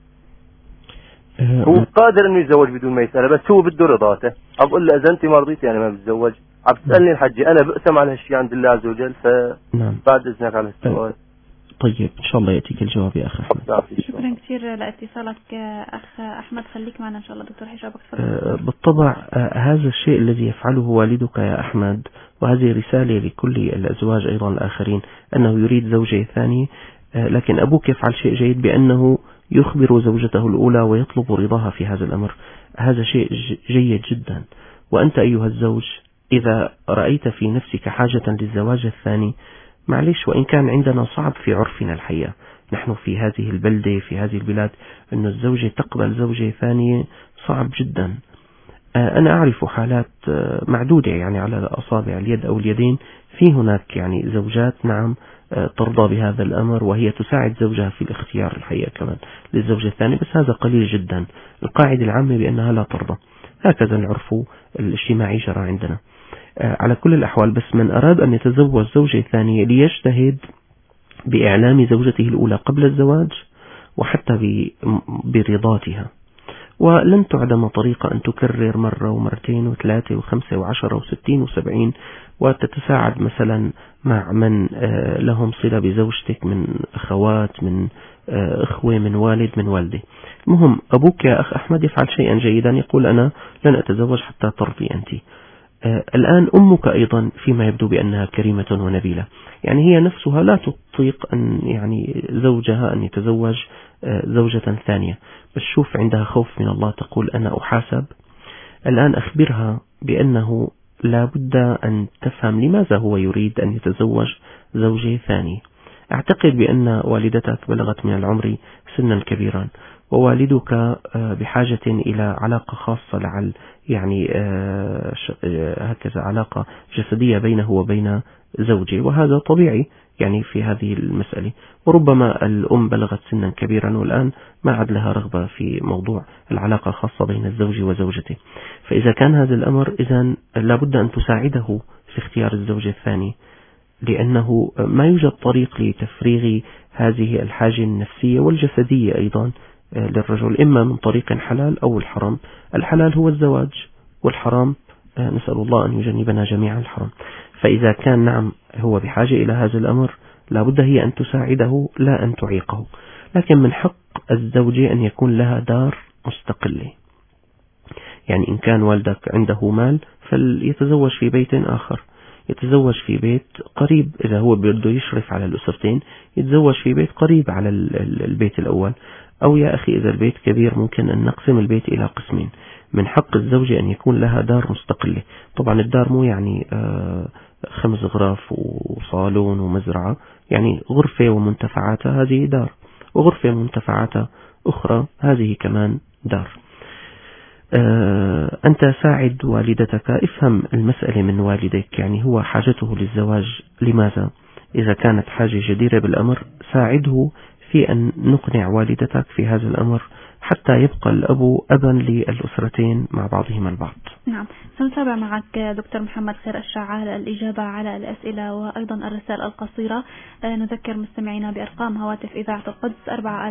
هو قادر إنه يتزوج بدون ما يسألها، بس هو بده رضاته. عم بقول له إذا أنت ما رضيتي أنا ما بتزوج. عم تسألني الحجي، أنا بقسم على هالشيء عند الله عز وجل. فبعد إذنك على السؤال. طيب إن شاء الله يأتيك الجواب يا أخي أحمد. شكرا كثير لاتصالك أخ أحمد. خليك معنا إن شاء الله دكتور حجابك. بالطبع هذا الشيء الذي يفعله والدك يا أحمد، وهذه رسالة لكل الأزواج أيضا الآخرين، أنه يريد زوجة ثانية، لكن أبوك يفعل شيء جيد بأنه يخبر زوجته الأولى ويطلب رضاها في هذا الأمر. هذا شيء جيد جدا. وأنت أيها الزوج إذا رأيت في نفسك حاجة للزواج الثاني، معلش، وإن كان عندنا صعب في عرفنا الحقيقة، نحن في هذه البلدة في هذه البلاد أن الزوجة تقبل زوجة ثانية صعب جدا. أنا أعرف حالات معدودة يعني على أصابع اليد أو اليدين، في هناك يعني زوجات نعم ترضى بهذا الأمر، وهي تساعد زوجها في الاختيار الحقيقة كمان للزوجة الثانية، بس هذا قليل جدا. القاعدة العامة بأنها لا ترضى، هكذا العرف الاجتماعي جرى عندنا. على كل الأحوال، بس من أراد أن يتزوج زوجة ثانية ليجتهد بإعلام زوجته الأولى قبل الزواج وحتى برضاتها، ولن تعدم طريقة أن تكرر مرة ومرتين وثلاثة وخمسة وعشرة وستين وسبعين، وتتساعد مثلا مع من لهم صلة بزوجتك من أخوات، من أخوة، من والد، من والدة. المهم أبوك يا أخ أحمد يفعل شيئا جيدا، يقول أنا لن أتزوج حتى ترضي أنت. الآن أمك أيضا فيما يبدو بأنها كريمة ونبيلة، يعني هي نفسها لا تطيق أن يعني زوجها أن يتزوج زوجة ثانية، بس شوف عندها خوف من الله، تقول أنا أحاسب. الآن أخبرها بأنه لا بد أن تفهم لماذا هو يريد أن يتزوج زوجة ثانية. أعتقد بأن والدتك بلغت من العمر سنا كبيرا، ووالدك بحاجة إلى علاقة خاصة لعل يعني هكذا علاقة جسدية بينه وبين زوجه، وهذا طبيعي يعني في هذه المسألة. وربما الأم بلغت سنا كبيرا والآن ما عاد لها رغبة في موضوع العلاقة الخاصة بين الزوج وزوجته. فإذا كان هذا الأمر، إذن لابد أن تساعده في اختيار الزوج الثاني، لأنه ما يوجد طريق لتفريغ هذه الحاجة النفسية والجسدية أيضا للرجل، إما من طريق حلال أو الحرام. الحلال هو الزواج، والحرام نسأل الله أن يجنبنا جميعا الحرام. فإذا كان نعم هو بحاجة إلى هذا الأمر، لابد هي أن تساعده لا أن تعيقه. لكن من حق الزوجة أن يكون لها دار مستقلة. يعني إن كان والدك عنده مال فليتزوج في بيت آخر، يتزوج في بيت قريب. إذا هو بده يشرف على الأسرتين يتزوج في بيت قريب على البيت الأول. أو يا أخي إذا البيت كبير ممكن أن نقسم البيت إلى قسمين. من حق الزوجة أن يكون لها دار مستقلة. طبعا الدار مو يعني 5 غرف وصالون ومزرعة، يعني غرفة ومنتفعاتها هذه دار، وغرفة ومنتفعاتها أخرى هذه كمان دار. أنت ساعد والدتك، افهم المسألة من والدك، يعني هو حاجته للزواج لماذا؟ إذا كانت حاجة جديرة بالأمر ساعده في أن نقنع والدتك في هذا الأمر حتى يبقى الأب أبا للأسرتين مع بعضهما البعض. نعم، سنتابع معك دكتور محمد خير الشعال الإجابة على الأسئلة وأيضا الرسائل القصيرة. نذكر مستمعينا بأرقام هواتف إذاعة القدس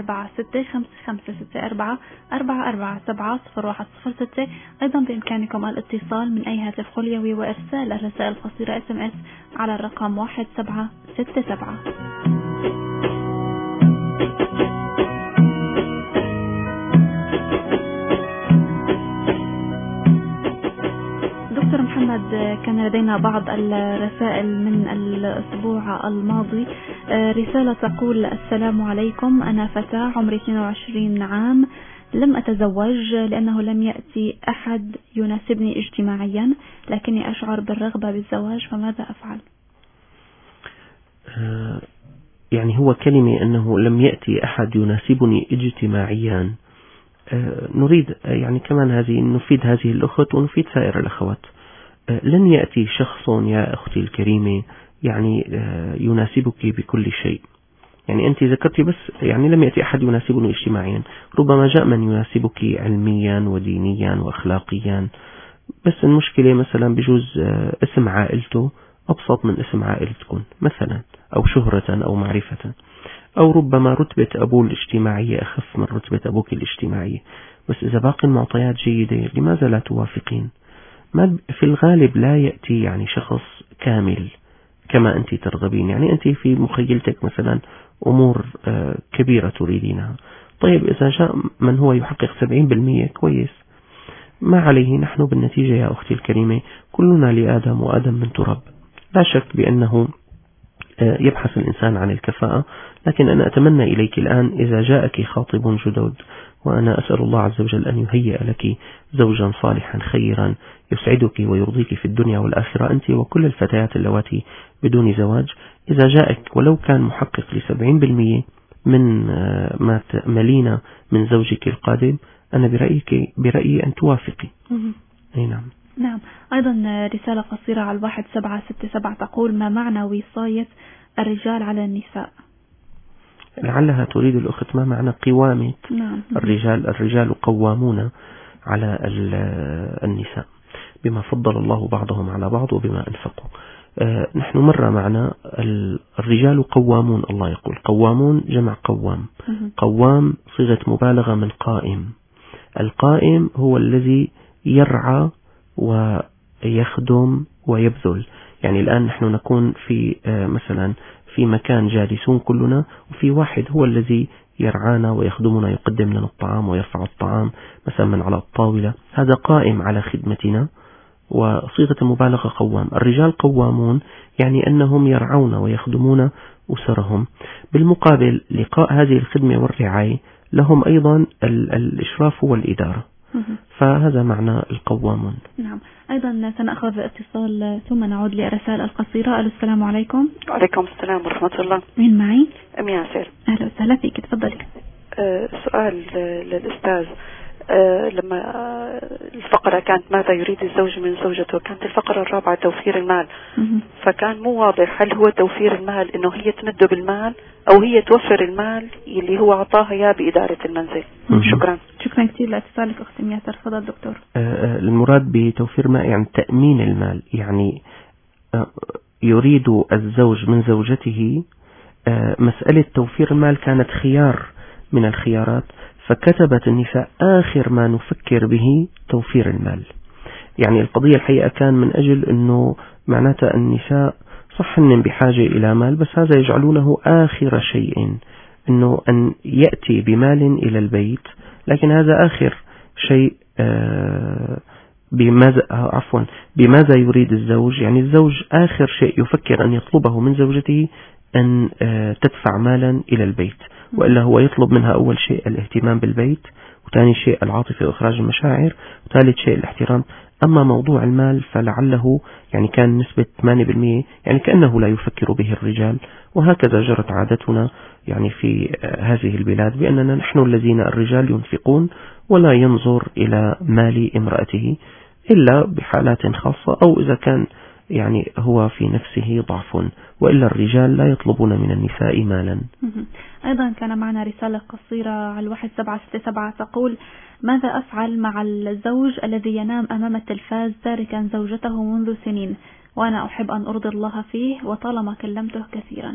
446-554-4470-0106. أيضا بإمكانكم الاتصال من أي هاتف خليوي وإرسال الرسائل القصيرة SMS على الرقم 1767. دكتور محمد، كان لدينا بعض الرسائل من الأسبوع الماضي. رسالة تقول: السلام عليكم، أنا فتاة عمري 22 عام، لم أتزوج لأنه لم يأتي أحد يناسبني اجتماعيا، لكني أشعر بالرغبة بالزواج، فماذا أفعل؟ يعني هو كلمة أنه لم يأتي أحد يناسبني اجتماعيا، نريد يعني كمان هذه نفيد هذه الأخت ونفيد سائر الأخوات. لن يأتي شخص يا أختي الكريمة يعني يناسبك بكل شيء. يعني أنت ذكرتي بس يعني لم يأتي أحد يناسبني اجتماعيا، ربما جاء من يناسبك علميا ودينيا وأخلاقيا. بس المشكلة مثلا بجوز اسم عائلته أبسط من اسم عائلتكم مثلا، أو شهرة أو معرفة، أو ربما رتبة أبوه الاجتماعية أخف من رتبة أبوك الاجتماعية. بس إذا باقي المعطيات جيدة لماذا لا توافقين؟ ما في الغالب لا يأتي يعني شخص كامل كما أنت ترغبين. يعني أنت في مخيلتك مثلا أمور كبيرة تريدينها، طيب إذا جاء من هو يحقق 70% كويس، ما عليه. نحن بالنتيجة يا أختي الكريمة كلنا لآدم وآدم من تراب. لا شك بأنه يبحث الإنسان عن الكفاءة، لكن أنا أتمنى إليك الآن إذا جاءك خاطب جدد، وأنا أسأل الله عز وجل أن يهيئ لك زوجا صالحا خيرا يسعدك ويرضيك في الدنيا والآخرة، أنت وكل الفتيات اللواتي بدون زواج. إذا جاءك ولو كان محقق ل70% من ما تأملين من زوجك القادم، أنا برأيي أن توافقي. أي نعم. نعم. أيضا رسالة قصيرة على 1767 تقول: ما معنى وصاية الرجال على النساء؟ لعلها تريد الأخت ما معنى قوامة. نعم. الرجال قوامون على النساء بما فضل الله بعضهم على بعض وبما أنفقوا. نحن مرة معنا الرجال قوامون، الله يقول قوامون جمع قوام. قوام صيغة مبالغة من قائم. القائم هو الذي يرعى ويخدم ويبذل. يعني الآن نحن نكون في مثلا في مكان جالسون كلنا، وفي واحد هو الذي يرعانا ويخدمنا، يقدم لنا الطعام ويرفع الطعام مثلا من على الطاولة، هذا قائم على خدمتنا، وصيغة المبالغة قوام. الرجال قوامون يعني أنهم يرعون ويخدمون أسرهم. بالمقابل لقاء هذه الخدمة والرعاية لهم أيضا الإشراف والإدارة، فهذا معنى القوامون. نعم. أيضا سنأخذ اتصال ثم نعود للرسائل القصيرة. السلام عليكم. وعليكم السلام ورحمة الله. مين معي؟ أم ياسر. أهلا وسهلا فيك، تفضلي. سؤال للأستاذ. لما الفقرة كانت ماذا يريد الزوج من زوجته، كانت الفقرة الرابعة توفير المال. فكان مو واضح هل هو توفير المال انه هي تمده بالمال او هي توفر المال اللي هو اعطاها اياه بإدارة المنزل. شكرا كثير لاتصالك اختي ياسر. تفضل دكتور. المراد بتوفير مال يعني تأمين المال، يعني يريد الزوج من زوجته مسألة توفير المال كانت خيار من الخيارات، فكتبت النساء آخر ما نفكر به توفير المال. يعني القضية الحقيقة كان من أجل أنه معناتها النساء صح أن بحاجة إلى مال، بس هذا يجعلونه آخر شيء، أنه أن يأتي بمال إلى البيت، لكن هذا آخر شيء. بماذا يريد الزوج؟ يعني الزوج آخر شيء يفكر أن يطلبه من زوجته أن تدفع مالا إلى البيت، وإلا هو يطلب منها أول شيء الاهتمام بالبيت، وثاني شيء العاطفة وإخراج المشاعر، وثالث شيء الاحترام. أما موضوع المال فلعله يعني كان نسبة 8%، يعني كأنه لا يفكر به الرجال. وهكذا جرت عادتنا يعني في هذه البلاد، بأننا نحن الذين الرجال ينفقون ولا ينظر إلى مال امرأته إلا بحالات خاصة، أو إذا كان يعني هو في نفسه ضعف، وإلا الرجال لا يطلبون من النساء مالا. أيضا كان معنا رسالة قصيرة على 1767 تقول: ماذا أفعل مع الزوج الذي ينام أمام التلفاز تاركا زوجته منذ سنين، وأنا أحب أن أرضي الله فيه وطالما كلمته كثيرا؟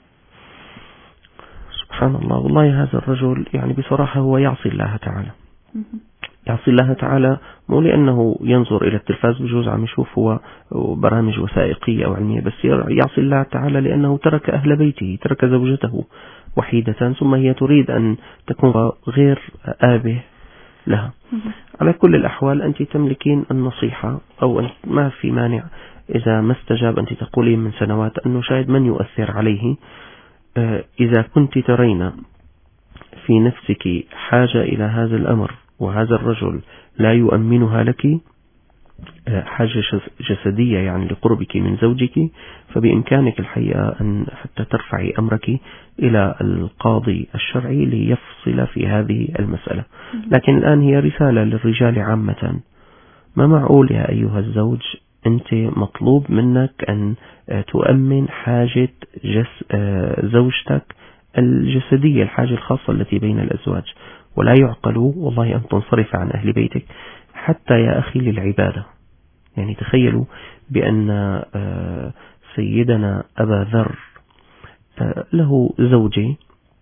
سبحان الله، والله هذا الرجل يعني بصراحة هو يعصي الله تعالى. يعصي الله تعالى مو لأنه ينظر إلى التلفاز، بجوز عم يشوف هو برامج وثائقية أو علمية، بس يعصي الله تعالى لأنه ترك أهل بيته، ترك زوجته وحيدة، ثم هي تريد أن تكون غير آبه لها. على كل الأحوال أنت تملكين النصيحة، أو ما في مانع إذا ما استجاب أنت تقولين من سنوات أنه شاهد من يؤثر عليه. إذا كنت ترين في نفسك حاجة إلى هذا الأمر وهذا الرجل لا يؤمنها لك، حاجة جسدية يعني لقربك من زوجك، فبإمكانك الحقيقة أن حتى ترفعي أمرك إلى القاضي الشرعي ليفصل في هذه المسألة. لكن الآن هي رسالة للرجال عامة. ما معقول يا أيها الزوج أنت مطلوب منك أن تؤمن حاجة زوجتك الجسدية، الحاجة الخاصة التي بين الأزواج، ولا يعقل والله أن تنصرف عن أهل بيتك حتى يا أخي للعبادة. يعني تخيلوا بأن سيدنا أبا ذر له زوجة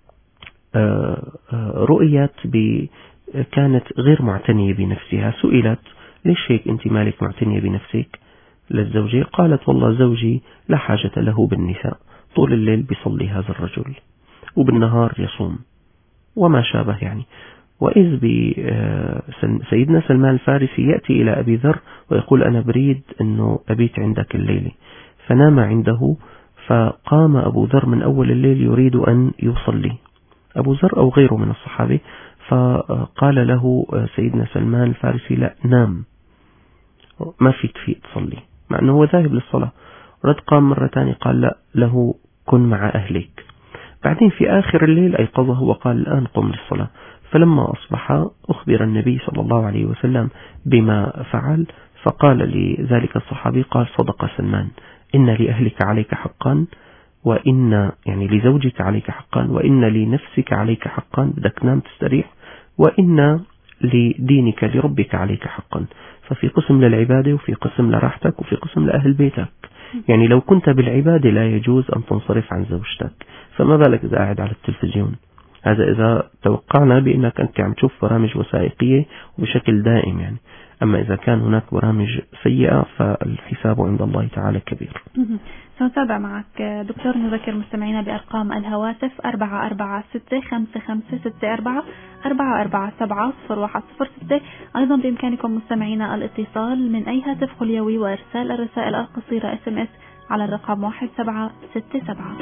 رؤيت كانت غير معتنية بنفسها، سئلت ليش هيك أنت مالك معتنية بنفسك للزوجة؟ قالت والله زوجي لا حاجة له بالنساء، طول الليل بيصلي هذا الرجل وبالنهار يصوم وما شابه يعني. وإذ سيدنا سلمان الفارسي يأتي إلى أبي ذر ويقول أنا بريد أنه أبيت عندك الليلة، فنام عنده، فقام أبو ذر من أول الليل يريد أن يصلي، أبو ذر أو غيره من الصحابة، فقال له سيدنا سلمان الفارسي لا نام، ما فيك تصلي، مع أنه هو ذاهب للصلاة. رد قام مرة تانية قال لا له كن مع أهلك. بعدين في آخر الليل أيقظه وقال الآن قم للصلاة. فلما أصبح أخبر النبي صلى الله عليه وسلم بما فعل، فقال لذلك الصحابي قال صدق سلمان، إن لأهلك عليك حقا، وإن يعني لزوجك عليك حقا، وإن لنفسك عليك حقا، بدك تنام تستريح، وإن لدينك لربك عليك حقا. ففي قسم للعبادة، وفي قسم لراحتك، وفي قسم لأهل بيتك. يعني لو كنت بالعبادة لا يجوز أن تنصرف عن زوجتك، فما بالك إذا قاعد على التلفزيون؟ هذا إذا توقعنا بأنك أنت عم تشوف برامج وثائقية وبشكل دائم يعني. أما إذا كان هناك برامج سيئة فالحساب عند الله تعالى كبير. سنتابع معك دكتور. نذكر مستمعينا بأرقام الهواتف 446-5564 447-0106. أيضا بإمكانكم مستمعينا الاتصال من أي هاتف خليوي وإرسال الرسائل القصيرة SMS على الرقم 1767.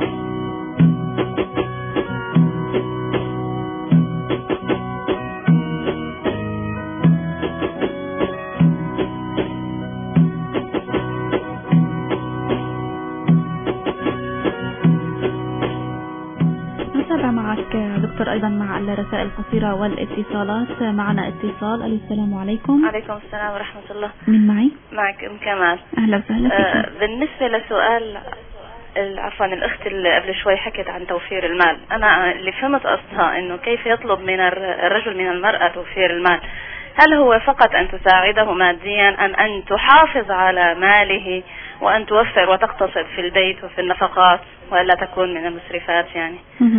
معك دكتور أيضا مع الرسائل القصيرة والاتصالات. معنا اتصال. السلام عليكم. عليكم السلام ورحمة الله. من معي؟ معك أم كمال. أهلا وسهلا. بالنسبة لسؤال عفوا الأخت اللي قبل شوي حكت عن توفير المال، أنا اللي فهمت قصدها إنه كيف يطلب من الرجل من المرأة توفير المال. هل هو فقط أن تساعده ماديا أم أن تحافظ على ماله وأن توفر وتقتصد في البيت وفي النفقات وألا تكون من المسرفات يعني.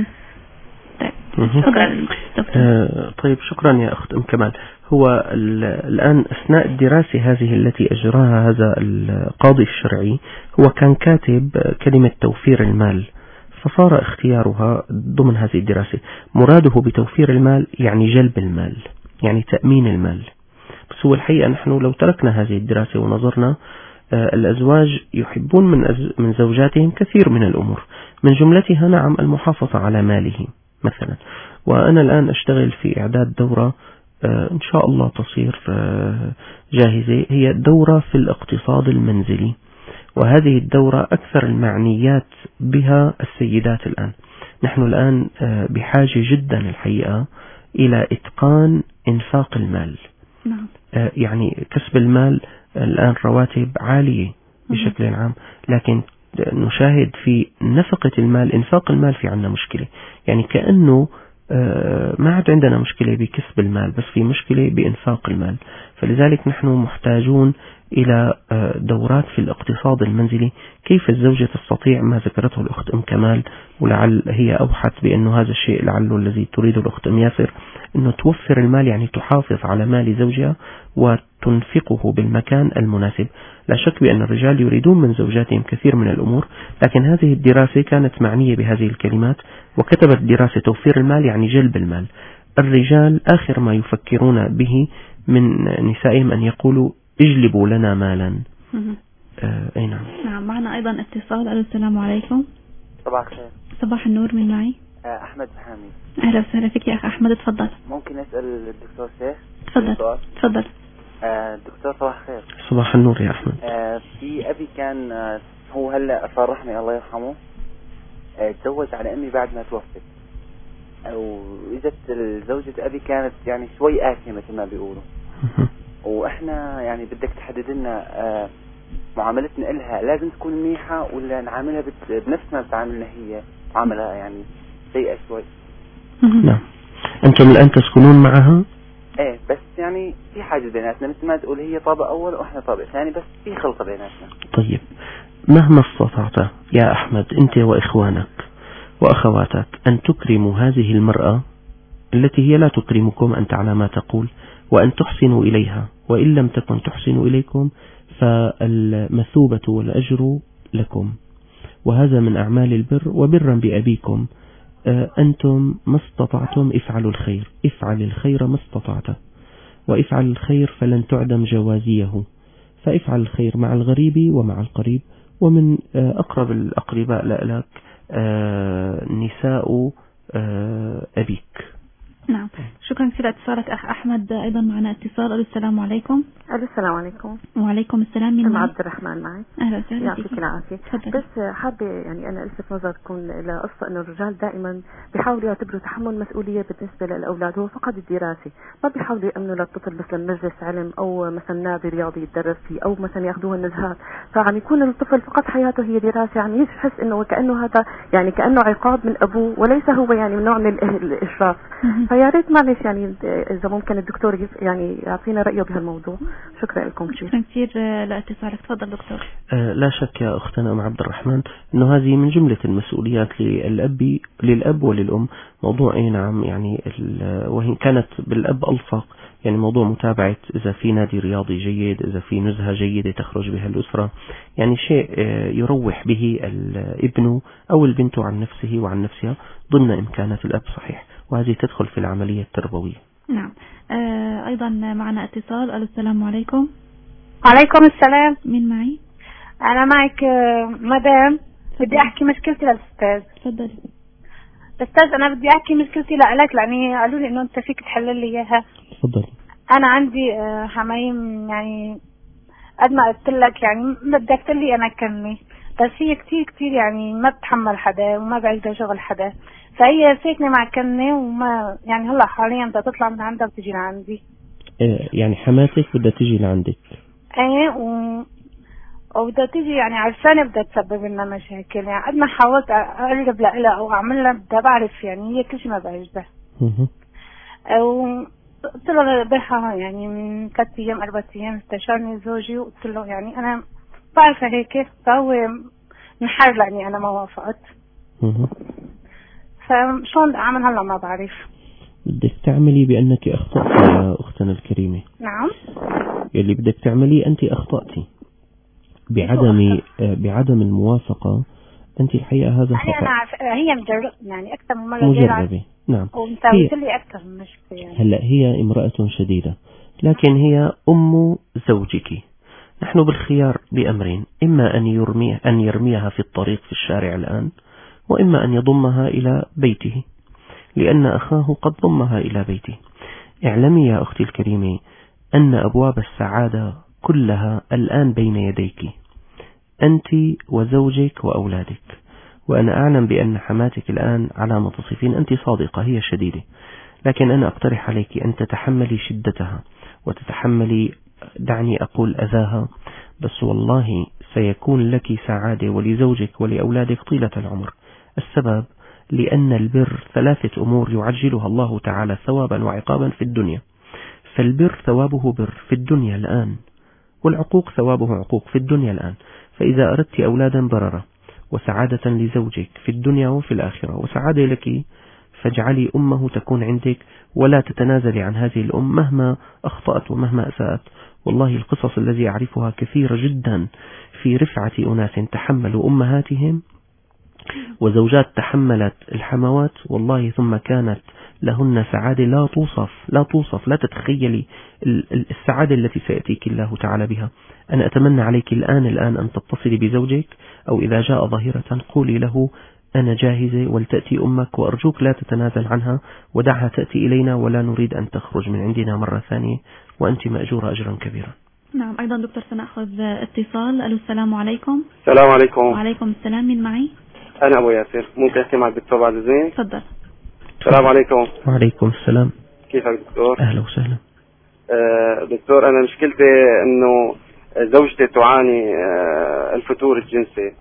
شكرا. طيب شكرا يا أخت كمال. هو الآن أثناء الدراسة هذه التي أجراها هذا القاضي الشرعي هو كان كاتب كلمة توفير المال، فصار اختيارها ضمن هذه الدراسة. مراده بتوفير المال يعني جلب المال، يعني تأمين المال. بس هو الحقيقة نحن لو تركنا هذه الدراسة ونظرنا، الأزواج يحبون من زوجاتهم كثير من الأمور، من جملتها نعم المحافظة على ماله مثلا. وأنا الآن أشتغل في إعداد دورة إن شاء الله تصير جاهزة، هي دورة في الاقتصاد المنزلي، وهذه الدورة أكثر المعنيات بها السيدات. الآن نحن الآن بحاجة جدا الحقيقة إلى إتقان إنفاق المال. يعني كسب المال الآن رواتب عالية بشكل عام، لكن نشاهد في نفقة المال، إنفاق المال في عنا مشكلة. يعني كأنه ما عاد عندنا مشكلة بكسب المال، بس في مشكلة بإنفاق المال. فلذلك نحن محتاجون إلى دورات في الاقتصاد المنزلي، كيف الزوجة تستطيع ما ذكرته الأخت كمال، ولعل هي أوحت بأنه هذا الشيء لعله الذي تريده الأخت ياسر، أنه توفر المال يعني تحافظ على مال زوجها وتنفقه بالمكان المناسب. لا شك بأن الرجال يريدون من زوجاتهم كثير من الأمور، لكن هذه الدراسة كانت معنية بهذه الكلمات، وكتبت دراسة توفير المال يعني جلب المال. الرجال آخر ما يفكرون به من نسائهم أن يقولوا اجلبوا لنا مالا. أي نعم. نعم، معنا أيضا اتصال. السلام عليكم. صباح الخير. صباح النور، من معي؟ أحمد محامي. أهلا وسهلا فيك يا أخ أحمد، تفضل. ممكن أسأل الدكتور شيخ؟ تفضل. دكتور صباح الخير. صباح النور يا أحمد. في أبي كان هو هلا فرحني الله يرحمه، تزوج على أمي بعد ما توفت، وإجت زوجة أبي كانت يعني شوي قاسية مثل ما بيقولوا، وإحنا يعني بدك تحدد لنا معاملتنا إلها لازم تكون منيحة ولا نعاملها بنفس ما بتعاملنا هي، معاملة يعني سيئة شوي. نعم. أنتم الآن تسكنون معها؟ ايه، بس يعني في حاجة بيناتنا مثل ما تقول، هي طابق أول وإحنا طابق ثاني، بس في خلطة بيناتنا. طيب، مهما استطعت يا أحمد أنت وإخوانك وأخواتك أن تكرموا هذه المرأة التي هي لا تكرمكم، أنت على ما تقول، وأن تحسنوا إليها، وإن لم تكن تحسنوا إليكم فالمثوبة والأجر لكم، وهذا من أعمال البر. وبرا بأبيكم، أنتم ما استطعتم افعلوا الخير، افعل الخير ما استطعت، وافعل الخير فلن تعدم جوازيه، فافعل الخير مع الغريب ومع القريب. ومن أقرب الأقرباء لك نساء أبيك. نعم، شكرا كثير اتصالك أخ أحمد. أيضا معنا اتصال. السلام عليكم. السلام عليكم. وعليكم السلام. من عبد الرحمن معي. أهلا وسهلا، يعطيك العافية. بس حابة يعني أنا ألفت نظركم إلى قصة إنه الرجال دائما بيحاولوا يعتبروا تحمل مسؤولية بالنسبة للأولاد هو فقط الدراسة، ما بيحاولوا يأمنوا للطفل مثلا مجلس علم أو مثلا نادي رياضي يتدرس فيه أو مثلا ياخذوه النزهات، فعم يكون الطفل فقط حياته هي دراسة، عم يحس إنه وكأنه هذا يعني كأنه عقاب من أبوه وليس هو يعني من نوع من الإشراف. فيا ريت معلش يعني إذا ممكن الدكتور يعني يعطينا رأيه بهالموضوع. شكرا لكم كثير. شكرا كثير لاتصالك. تفضل دكتور. لا شك يا أختنا أم عبد الرحمن أنه هذه من جملة المسؤوليات للأب وللأم. موضوع نعم يعني وإن كانت بالأب ألصق، يعني موضوع متابعة إذا في نادي رياضي جيد، إذا في نزهة جيدة تخرج بها الأسرة، يعني شيء يروح به الابن أو البنت عن نفسه وعن نفسها ضمن إمكانات الأب، صحيح، وهذه تدخل في العملية التربوية. نعم. أيضا معنا اتصال. السلام عليكم. وعليكم السلام. مين معي؟ أنا معك مدام. بدي أحكي مشكلتي للأستاذ. تفضل. أستاذ، أنا بدي أحكي مشكلتي لك لأني قالوا لي إنه أنت فيك تحل لي إياها. تفضل. أنا عندي حمايم، يعني قد ما قلت لك يعني بدك تقلي أنا كمي، بس هي كتير يعني ما بتحمل حدا وما بعيدها شغل حدا، فهي ساكنة مع كنة وما يعني هلا حاليا بدها تطلع من عندها وتجي لعندي. يعني حماتك بدها تجي لعندك؟ ايه، وبدها تجي يعني عرفانة بدها تسبب لنا مشاكل، يعني قد ما حاولت اقرب لها او اعمل لها بدها بعرف يعني هي كل شيء ما بعجبها. وقلت له بها يعني من 3 أيام 4 أيام استشارني زوجي وقلت له يعني انا بعرفه هيك، فهو انحر لاني انا ما وافقت. فشون بدي اعمل هلا ما بعرف. بدك تعملي بأنك أخطأتي يا أختنا الكريمة. نعم. يلي بدك تعمليه أنت أخطأتي بعدم الموافقة. أنت الحقيقة هذا خطأ. هي يعني أكثر من مرة مجربة. نعم. ومساويت لي أكثر من مشكلة يعني. هلا هي امرأة شديدة، لكن هي أم زوجك. نحن بالخيار بأمرين: إما أن يرميها في الطريق في الشارع الآن، وإما أن يضمها إلى بيته، لأن أخاه قد ضمها إلى بيته. اعلمي يا أختي الكريمة أن أبواب السعادة كلها الآن بين يديك، أنت وزوجك وأولادك. وأنا أعلم بأن حماتك الآن على ما تصفين أنت صادقة، هي شديدة، لكن أنا أقترح عليك أن تتحملي شدتها وتتحملي، دعني أقول، أذاها، بس والله سيكون لك سعادة ولزوجك ولأولادك طيلة العمر. السبب لأن البر 3 أمور يعجلها الله تعالى ثوابا وعقابا في الدنيا. فالبر ثوابه بر في الدنيا الآن، والعقوق ثوابه عقوق في الدنيا الآن. فإذا أردت أولادا بررة وسعادة لزوجك في الدنيا وفي الآخرة وسعادة لك، فاجعلي أمه تكون عندك، ولا تتنازلي عن هذه الأم مهما أخطأت ومهما أساءت. والله القصص التي أعرفها كثيرة جدا في رفعة أناس تحملوا أمهاتهم وزوجات تحملت الحموات، والله ثم كانت لهن سعادة لا توصف، لا تتخيلي السعادة التي سيأتيك الله تعالى بها. أنا أتمنى عليك الآن أن تتصلي بزوجك، أو إذا جاء ظاهرة قولي له أنا جاهزة ولتأتي أمك، وأرجوك لا تتنازل عنها ودعها تأتي إلينا، ولا نريد أن تخرج من عندنا مرة ثانية، وأنت مأجورة أجرا كبيرا. نعم. أيضا دكتور سنأخذ اتصال. ألو، السلام عليكم. السلام عليكم. وعليكم السلام. من معي؟ أنا أبو ياسر. ممكن أحكي مع الدكتور بعد إذنك؟ تفضل. السلام عليكم. وعليكم السلام. كيفك دكتور؟ أهلا وسهلا. دكتور، أنا مشكلتي إنه زوجتي تعاني الفتور الجنسي،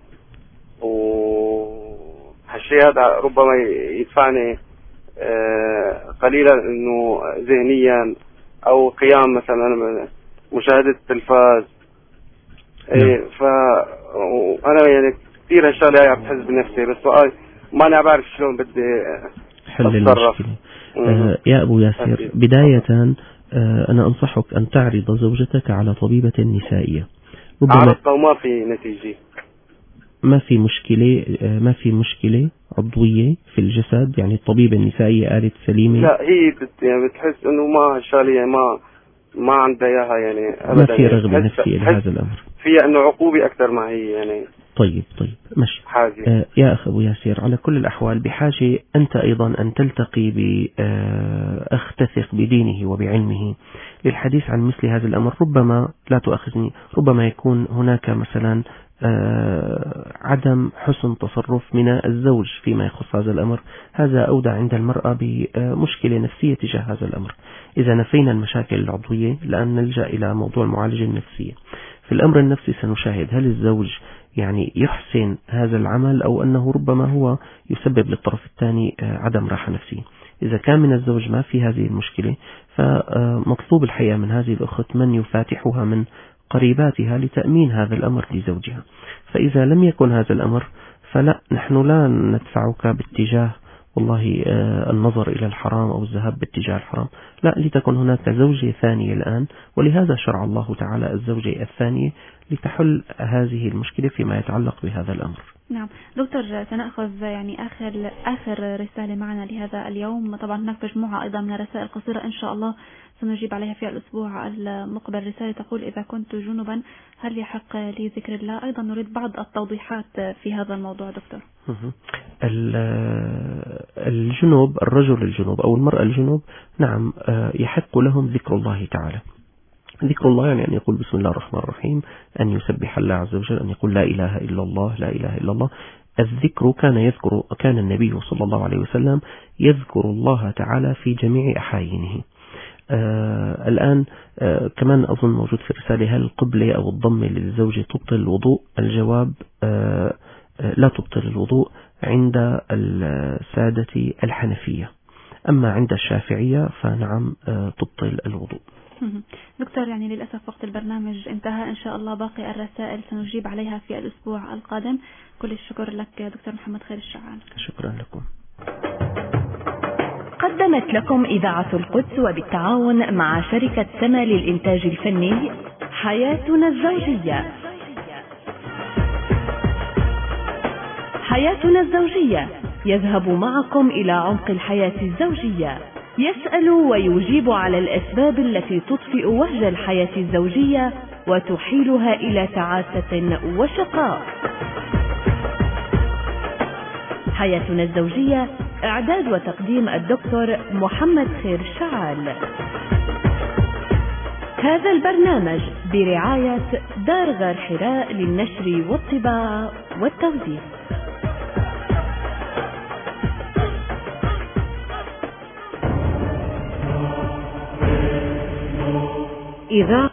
وهالشيء هذا ربما يدفعني قليلا إنه ذهنيا أو قيام مثلا مشاهدة التلفاز. فأنا يعني كثير هالشغلة عم بحس بنفسي، بس ما أنا بعرف شلون بدي حل المشكلة. يا أبو ياسر، بداية أنا أنصحك أن تعرض زوجتك على طبيبة نسائية. عرضت وما في نتيجة. ما في مشكلة عضوية في الجسد، يعني الطبيبة النسائية قالت سليمة. لا، هي بتحس إنه ما هالشغلة ما عندها إياها يعني أبدا. ما في رغبة نفسية لهذا الأمر. فيها إنه عقوبة أكثر ما هي يعني. طيب ماشي. يا أخ أبو ياسر، على كل الأحوال بحاجة أنت أيضا أن تلتقي بأخ تثق بدينه وبعلمه للحديث عن مثل هذا الأمر. ربما، لا تؤاخذني، ربما يكون هناك مثلا عدم حسن تصرف من الزوج فيما يخص هذا الأمر. هذا أودع عند المرأة بمشكلة نفسية تجاه هذا الأمر. إذا نفينا المشاكل العضوية لأن نلجأ إلى موضوع المعالجة النفسية. في الأمر النفسي سنشاهد هل الزوج يعني يحسن هذا العمل، أو أنه ربما هو يسبب للطرف الثاني عدم راحة نفسية. إذا كان من الزوج ما في هذه المشكلة، فمطلوب الحقيقة من هذه الأخت من يفاتحها من قريباتها لتأمين هذا الأمر لزوجها. فإذا لم يكن هذا الأمر، فلا، نحن لا ندفعك باتجاه والله النظر إلى الحرام أو الذهاب باتجاه الحرام، لا، لتكن هناك زوجة ثانية الآن، ولهذا شرع الله تعالى الزوجة الثانية لتحل هذه المشكلة فيما يتعلق بهذا الأمر. نعم دكتور، سنأخذ يعني آخر رسالة معنا لهذا اليوم. طبعا هناك مجموعة أيضا من الرسائل قصيرة إن شاء الله سنجيب عليها في الأسبوع المقبل. رسالة تقول: إذا كنت جنبا هل يحق لي ذكر الله؟ أيضا نريد بعض التوضيحات في هذا الموضوع دكتور. الجنوب، الرجل الجنوب أو المرأة الجنوب، نعم يحق لهم ذكر الله تعالى. ذكر الله يعني أن يقول بسم الله الرحمن الرحيم، أن يسبح الله عز وجل، أن يقول لا إله إلا الله، لا إله إلا الله. الذكر كان النبي صلى الله عليه وسلم يذكر الله تعالى في جميع أحايينه. الآن كمان أظن موجود في الرسالة: هل القبلة أو الضمة للزوجة تبطل الوضوء؟ الجواب: لا تبطل الوضوء عند السادة الحنفية، أما عند الشافعية فنعم تبطل الوضوء. دكتور، يعني للأسف وقت البرنامج انتهى. إن شاء الله باقي الرسائل سنجيب عليها في الأسبوع القادم. كل الشكر لك دكتور محمد خير الشعال. شكرا لكم. قدمت لكم إذاعة القدس وبالتعاون مع شركة سما للإنتاج الفني حياتنا الزوجية. حياتنا الزوجية يذهب معكم إلى عمق الحياة الزوجية، يسأل ويجيب على الأسباب التي تطفئ وهج الحياة الزوجية وتحيلها إلى تعاسة وشقاء. حياتنا الزوجية، إعداد وتقديم الدكتور محمد خير الشعال. هذا البرنامج برعاية دار غار حراء للنشر والطباعة والتوزيع. إذا